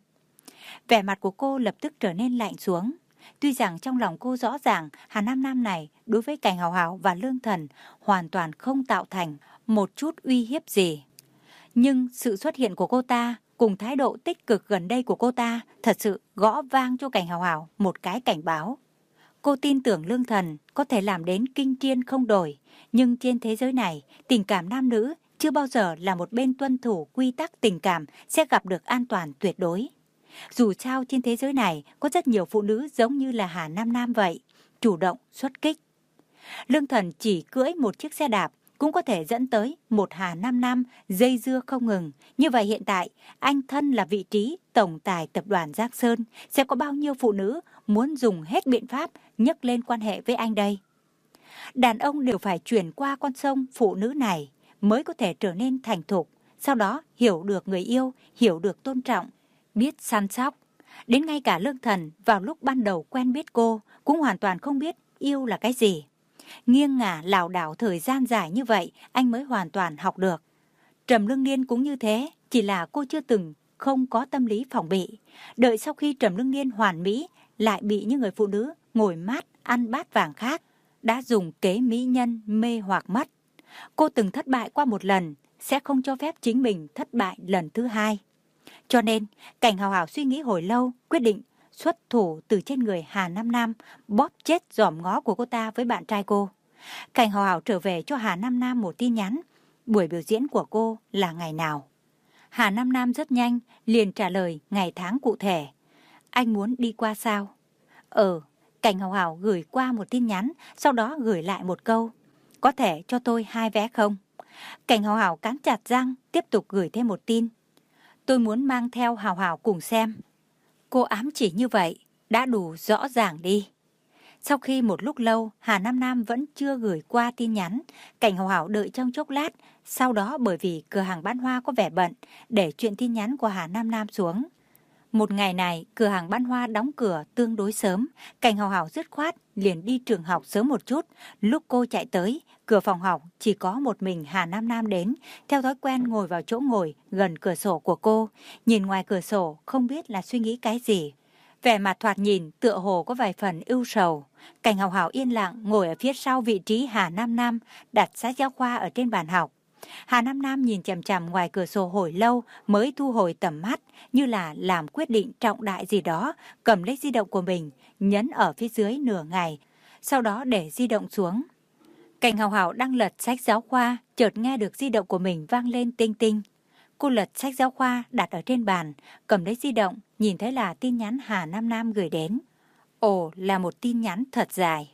Vẻ mặt của cô lập tức trở nên lạnh xuống. Tuy rằng trong lòng cô rõ ràng Hà Nam Nam này đối với Cảnh Hào Hào và Lương Thần hoàn toàn không tạo thành một chút uy hiếp gì. Nhưng sự xuất hiện của cô ta cùng thái độ tích cực gần đây của cô ta thật sự gõ vang cho Cảnh Hào Hào một cái cảnh báo. Cô tin tưởng Lương Thần có thể làm đến kinh thiên không đổi, nhưng trên thế giới này, tình cảm nam nữ chưa bao giờ là một bên tuân thủ quy tắc tình cảm sẽ gặp được an toàn tuyệt đối. Dù sao trên thế giới này có rất nhiều phụ nữ giống như là Hà Nam Nam vậy, chủ động xuất kích. Lương Thần chỉ cưỡi một chiếc xe đạp cũng có thể dẫn tới một Hà Nam Nam dây dưa không ngừng. Như vậy hiện tại, anh thân là vị trí tổng tài tập đoàn Giang Sơn, sẽ có bao nhiêu phụ nữ muốn dùng hết biện pháp nhấc lên quan hệ với anh đây? Đàn ông đều phải chuyển qua con sông phụ nữ này mới có thể trở nên thành thục, sau đó hiểu được người yêu, hiểu được tôn trọng, biết săn sóc. Đến ngay cả Lương Thần vào lúc ban đầu quen biết cô cũng hoàn toàn không biết yêu là cái gì. Nghiêng ngả lảo đảo thời gian dài như vậy anh mới hoàn toàn học được. Trầm Lương Niên cũng như thế, chỉ là cô chưa từng không có tâm lý phòng bị. Đợi sau khi Trầm Lương Niên hoàn mỹ lại bị những người phụ nữ ngồi mát ăn bát vàng khác đã dùng kế mỹ nhân mê hoặc mất. Cô từng thất bại qua một lần, sẽ không cho phép chính mình thất bại lần thứ hai. Cho nên, Cảnh Hào Hào suy nghĩ hồi lâu, quyết định xuất thủ từ trên người Hà Nam Nam, bóp chết giòm ngó của cô ta với bạn trai cô. Cảnh Hào Hào trở về cho Hà Nam Nam một tin nhắn, buổi biểu diễn của cô là ngày nào. Hà Nam Nam rất nhanh, liền trả lời ngày tháng cụ thể. Anh muốn đi qua sao? Ừ, Cảnh Hào Hào gửi qua một tin nhắn, sau đó gửi lại một câu. Có thể cho tôi hai vé không? Cảnh Hào Hào cắn chặt răng, tiếp tục gửi thêm một tin. Tôi muốn mang theo Hào Hào cùng xem. Cô ám chỉ như vậy, đã đủ rõ ràng đi. Sau khi một lúc lâu, Hà Nam Nam vẫn chưa gửi qua tin nhắn. Cảnh Hào Hào đợi trong chốc lát, sau đó bởi vì cửa hàng bán hoa có vẻ bận, để chuyện tin nhắn của Hà Nam Nam xuống. Một ngày này, cửa hàng bán hoa đóng cửa tương đối sớm. Cảnh Hào Hào dứt khoát, liền đi trường học sớm một chút. Lúc cô chạy tới, cửa phòng học chỉ có một mình Hà Nam Nam đến. Theo thói quen ngồi vào chỗ ngồi gần cửa sổ của cô. Nhìn ngoài cửa sổ, không biết là suy nghĩ cái gì. Vẻ mặt thoạt nhìn tựa hồ có vài phần ưu sầu. Cảnh Hào Hào yên lặng ngồi ở phía sau vị trí Hà Nam Nam, đặt sách giáo khoa ở trên bàn học. Hà Nam Nam nhìn chằm chằm ngoài cửa sổ hồi lâu mới thu hồi tầm mắt, như là làm quyết định trọng đại gì đó, cầm lấy di động của mình, nhấn ở phía dưới nửa ngày, sau đó để di động xuống. Cảnh Hào Hào đang lật sách giáo khoa, chợt nghe được di động của mình vang lên tinh tinh. Cô lật sách giáo khoa đặt ở trên bàn, cầm lấy di động, nhìn thấy là tin nhắn Hà Nam Nam gửi đến. Ồ, là một tin nhắn thật dài.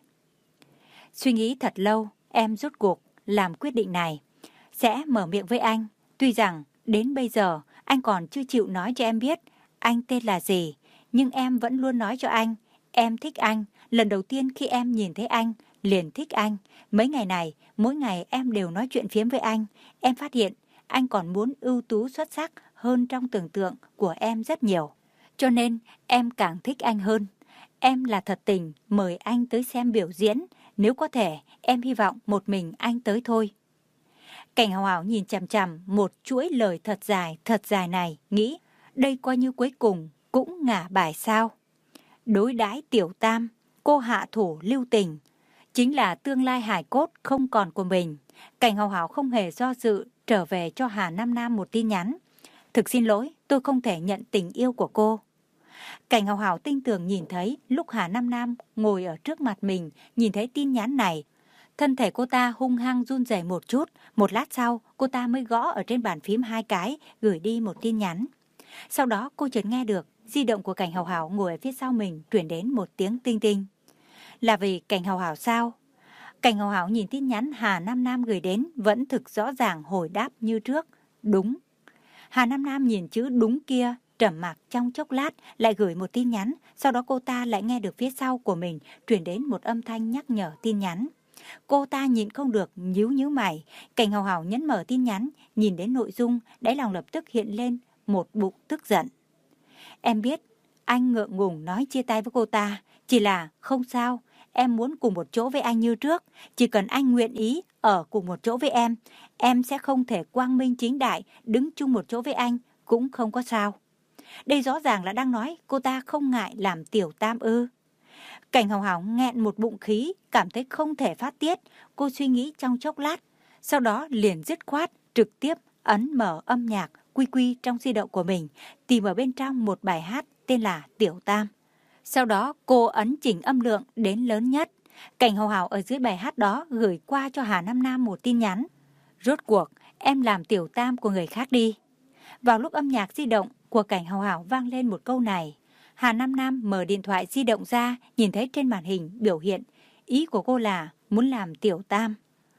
Suy nghĩ thật lâu, em rốt cuộc làm quyết định này. Sẽ mở miệng với anh. Tuy rằng đến bây giờ anh còn chưa chịu nói cho em biết anh tên là gì, nhưng em vẫn luôn nói cho anh em thích anh. Lần đầu tiên khi em nhìn thấy anh liền thích anh. Mấy ngày này mỗi ngày em đều nói chuyện phiếm với anh. Em phát hiện anh còn muốn ưu tú xuất sắc hơn trong tưởng tượng của em rất nhiều. Cho nên em càng thích anh hơn. Em là thật tình mời anh tới xem biểu diễn. Nếu có thể em hy vọng một mình anh tới thôi. Cảnh Hào Hào nhìn chằm chằm một chuỗi lời thật dài, thật dài này, nghĩ đây coi như cuối cùng cũng ngả bài sao. Đối đãi tiểu tam, cô hạ thủ lưu tình, chính là tương lai hài cốt không còn của mình. Cảnh Hào Hào không hề do dự trở về cho Hà Nam Nam một tin nhắn. Thực xin lỗi, tôi không thể nhận tình yêu của cô. Cảnh Hào Hào tinh tường nhìn thấy lúc Hà Nam Nam ngồi ở trước mặt mình, nhìn thấy tin nhắn này. Thân thể cô ta hung hăng run rẩy một chút, một lát sau cô ta mới gõ ở trên bàn phím hai cái, gửi đi một tin nhắn. Sau đó cô chợt nghe được di động của Cảnh Hào Hào ngồi ở phía sau mình truyền đến một tiếng tinh tinh. Là vì Cảnh Hào Hào sao? Cảnh Hào Hào nhìn tin nhắn Hà Nam Nam gửi đến vẫn thực rõ ràng hồi đáp như trước. Đúng. Hà Nam Nam nhìn chữ đúng kia, trầm mặc trong chốc lát, lại gửi một tin nhắn. Sau đó cô ta lại nghe được phía sau của mình truyền đến một âm thanh nhắc nhở tin nhắn. Cô ta nhịn không được, nhíu nhíu mày. Cảnh Hào Hào nhấn mở tin nhắn, nhìn đến nội dung, đáy lòng lập tức hiện lên một bụng tức giận. Em biết, anh ngượng ngùng nói chia tay với cô ta, chỉ là không sao, em muốn cùng một chỗ với anh như trước. Chỉ cần anh nguyện ý ở cùng một chỗ với em, em sẽ không thể quang minh chính đại đứng chung một chỗ với anh, cũng không có sao. Đây rõ ràng là đang nói cô ta không ngại làm tiểu tam ư. Cảnh Hào Hào nghẹn một bụng khí, cảm thấy không thể phát tiết. Cô suy nghĩ trong chốc lát, sau đó liền dứt khoát, trực tiếp ấn mở âm nhạc quy quy trong di động của mình, tìm ở bên trong một bài hát tên là Tiểu Tam. Sau đó cô ấn chỉnh âm lượng đến lớn nhất. Cảnh Hào Hào ở dưới bài hát đó gửi qua cho Hà Nam Nam một tin nhắn. Rốt cuộc, em làm tiểu tam của người khác đi. Vào lúc âm nhạc di động của Cảnh Hào Hào vang lên một câu này, Hà Nam Nam mở điện thoại di động ra, nhìn thấy trên màn hình biểu hiện. Ý của cô là muốn làm tiểu tam.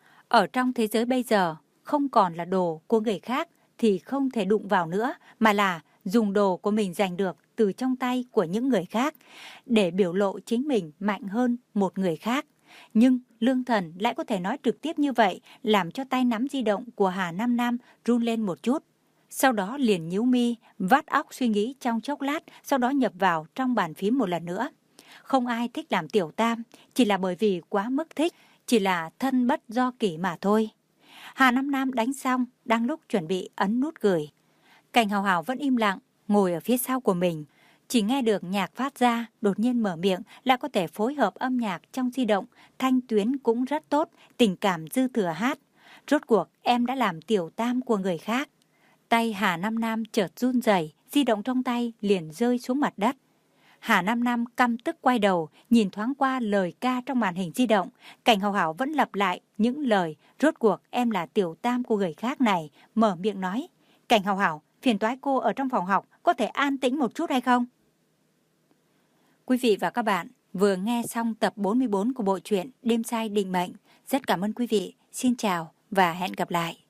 Ở trong thế giới bây giờ, không còn là đồ của người khác thì không thể đụng vào nữa, mà là dùng đồ của mình giành được từ trong tay của những người khác để biểu lộ chính mình mạnh hơn một người khác. Nhưng Lương Thần lại có thể nói trực tiếp như vậy, làm cho tay nắm di động của Hà Nam Nam run lên một chút. Sau đó liền nhíu mi, vắt óc suy nghĩ trong chốc lát, sau đó nhập vào trong bàn phím một lần nữa. Không ai thích làm tiểu tam, chỉ là bởi vì quá mức thích, chỉ là thân bất do kỷ mà thôi. Hà Nam Nam đánh xong, đang lúc chuẩn bị ấn nút gửi. Cảnh Hào Hào vẫn im lặng, ngồi ở phía sau của mình. Chỉ nghe được nhạc phát ra, đột nhiên mở miệng là có thể phối hợp âm nhạc trong di động, thanh tuyến cũng rất tốt, tình cảm dư thừa hát. Rốt cuộc em đã làm tiểu tam của người khác. Tay Hà Nam Nam chợt run rẩy, di động trong tay liền rơi xuống mặt đất. Hà Nam Nam căm tức quay đầu, nhìn thoáng qua lời ca trong màn hình di động. Cảnh Hào Hào vẫn lặp lại những lời rốt cuộc em là tiểu tam của người khác này, mở miệng nói. Cảnh Hào Hào, phiền toái cô ở trong phòng học có thể an tĩnh một chút hay không? Quý vị và các bạn vừa nghe xong tập bốn mươi bốn của bộ truyện Đêm Sai Định Mệnh. Rất cảm ơn quý vị. Xin chào và hẹn gặp lại.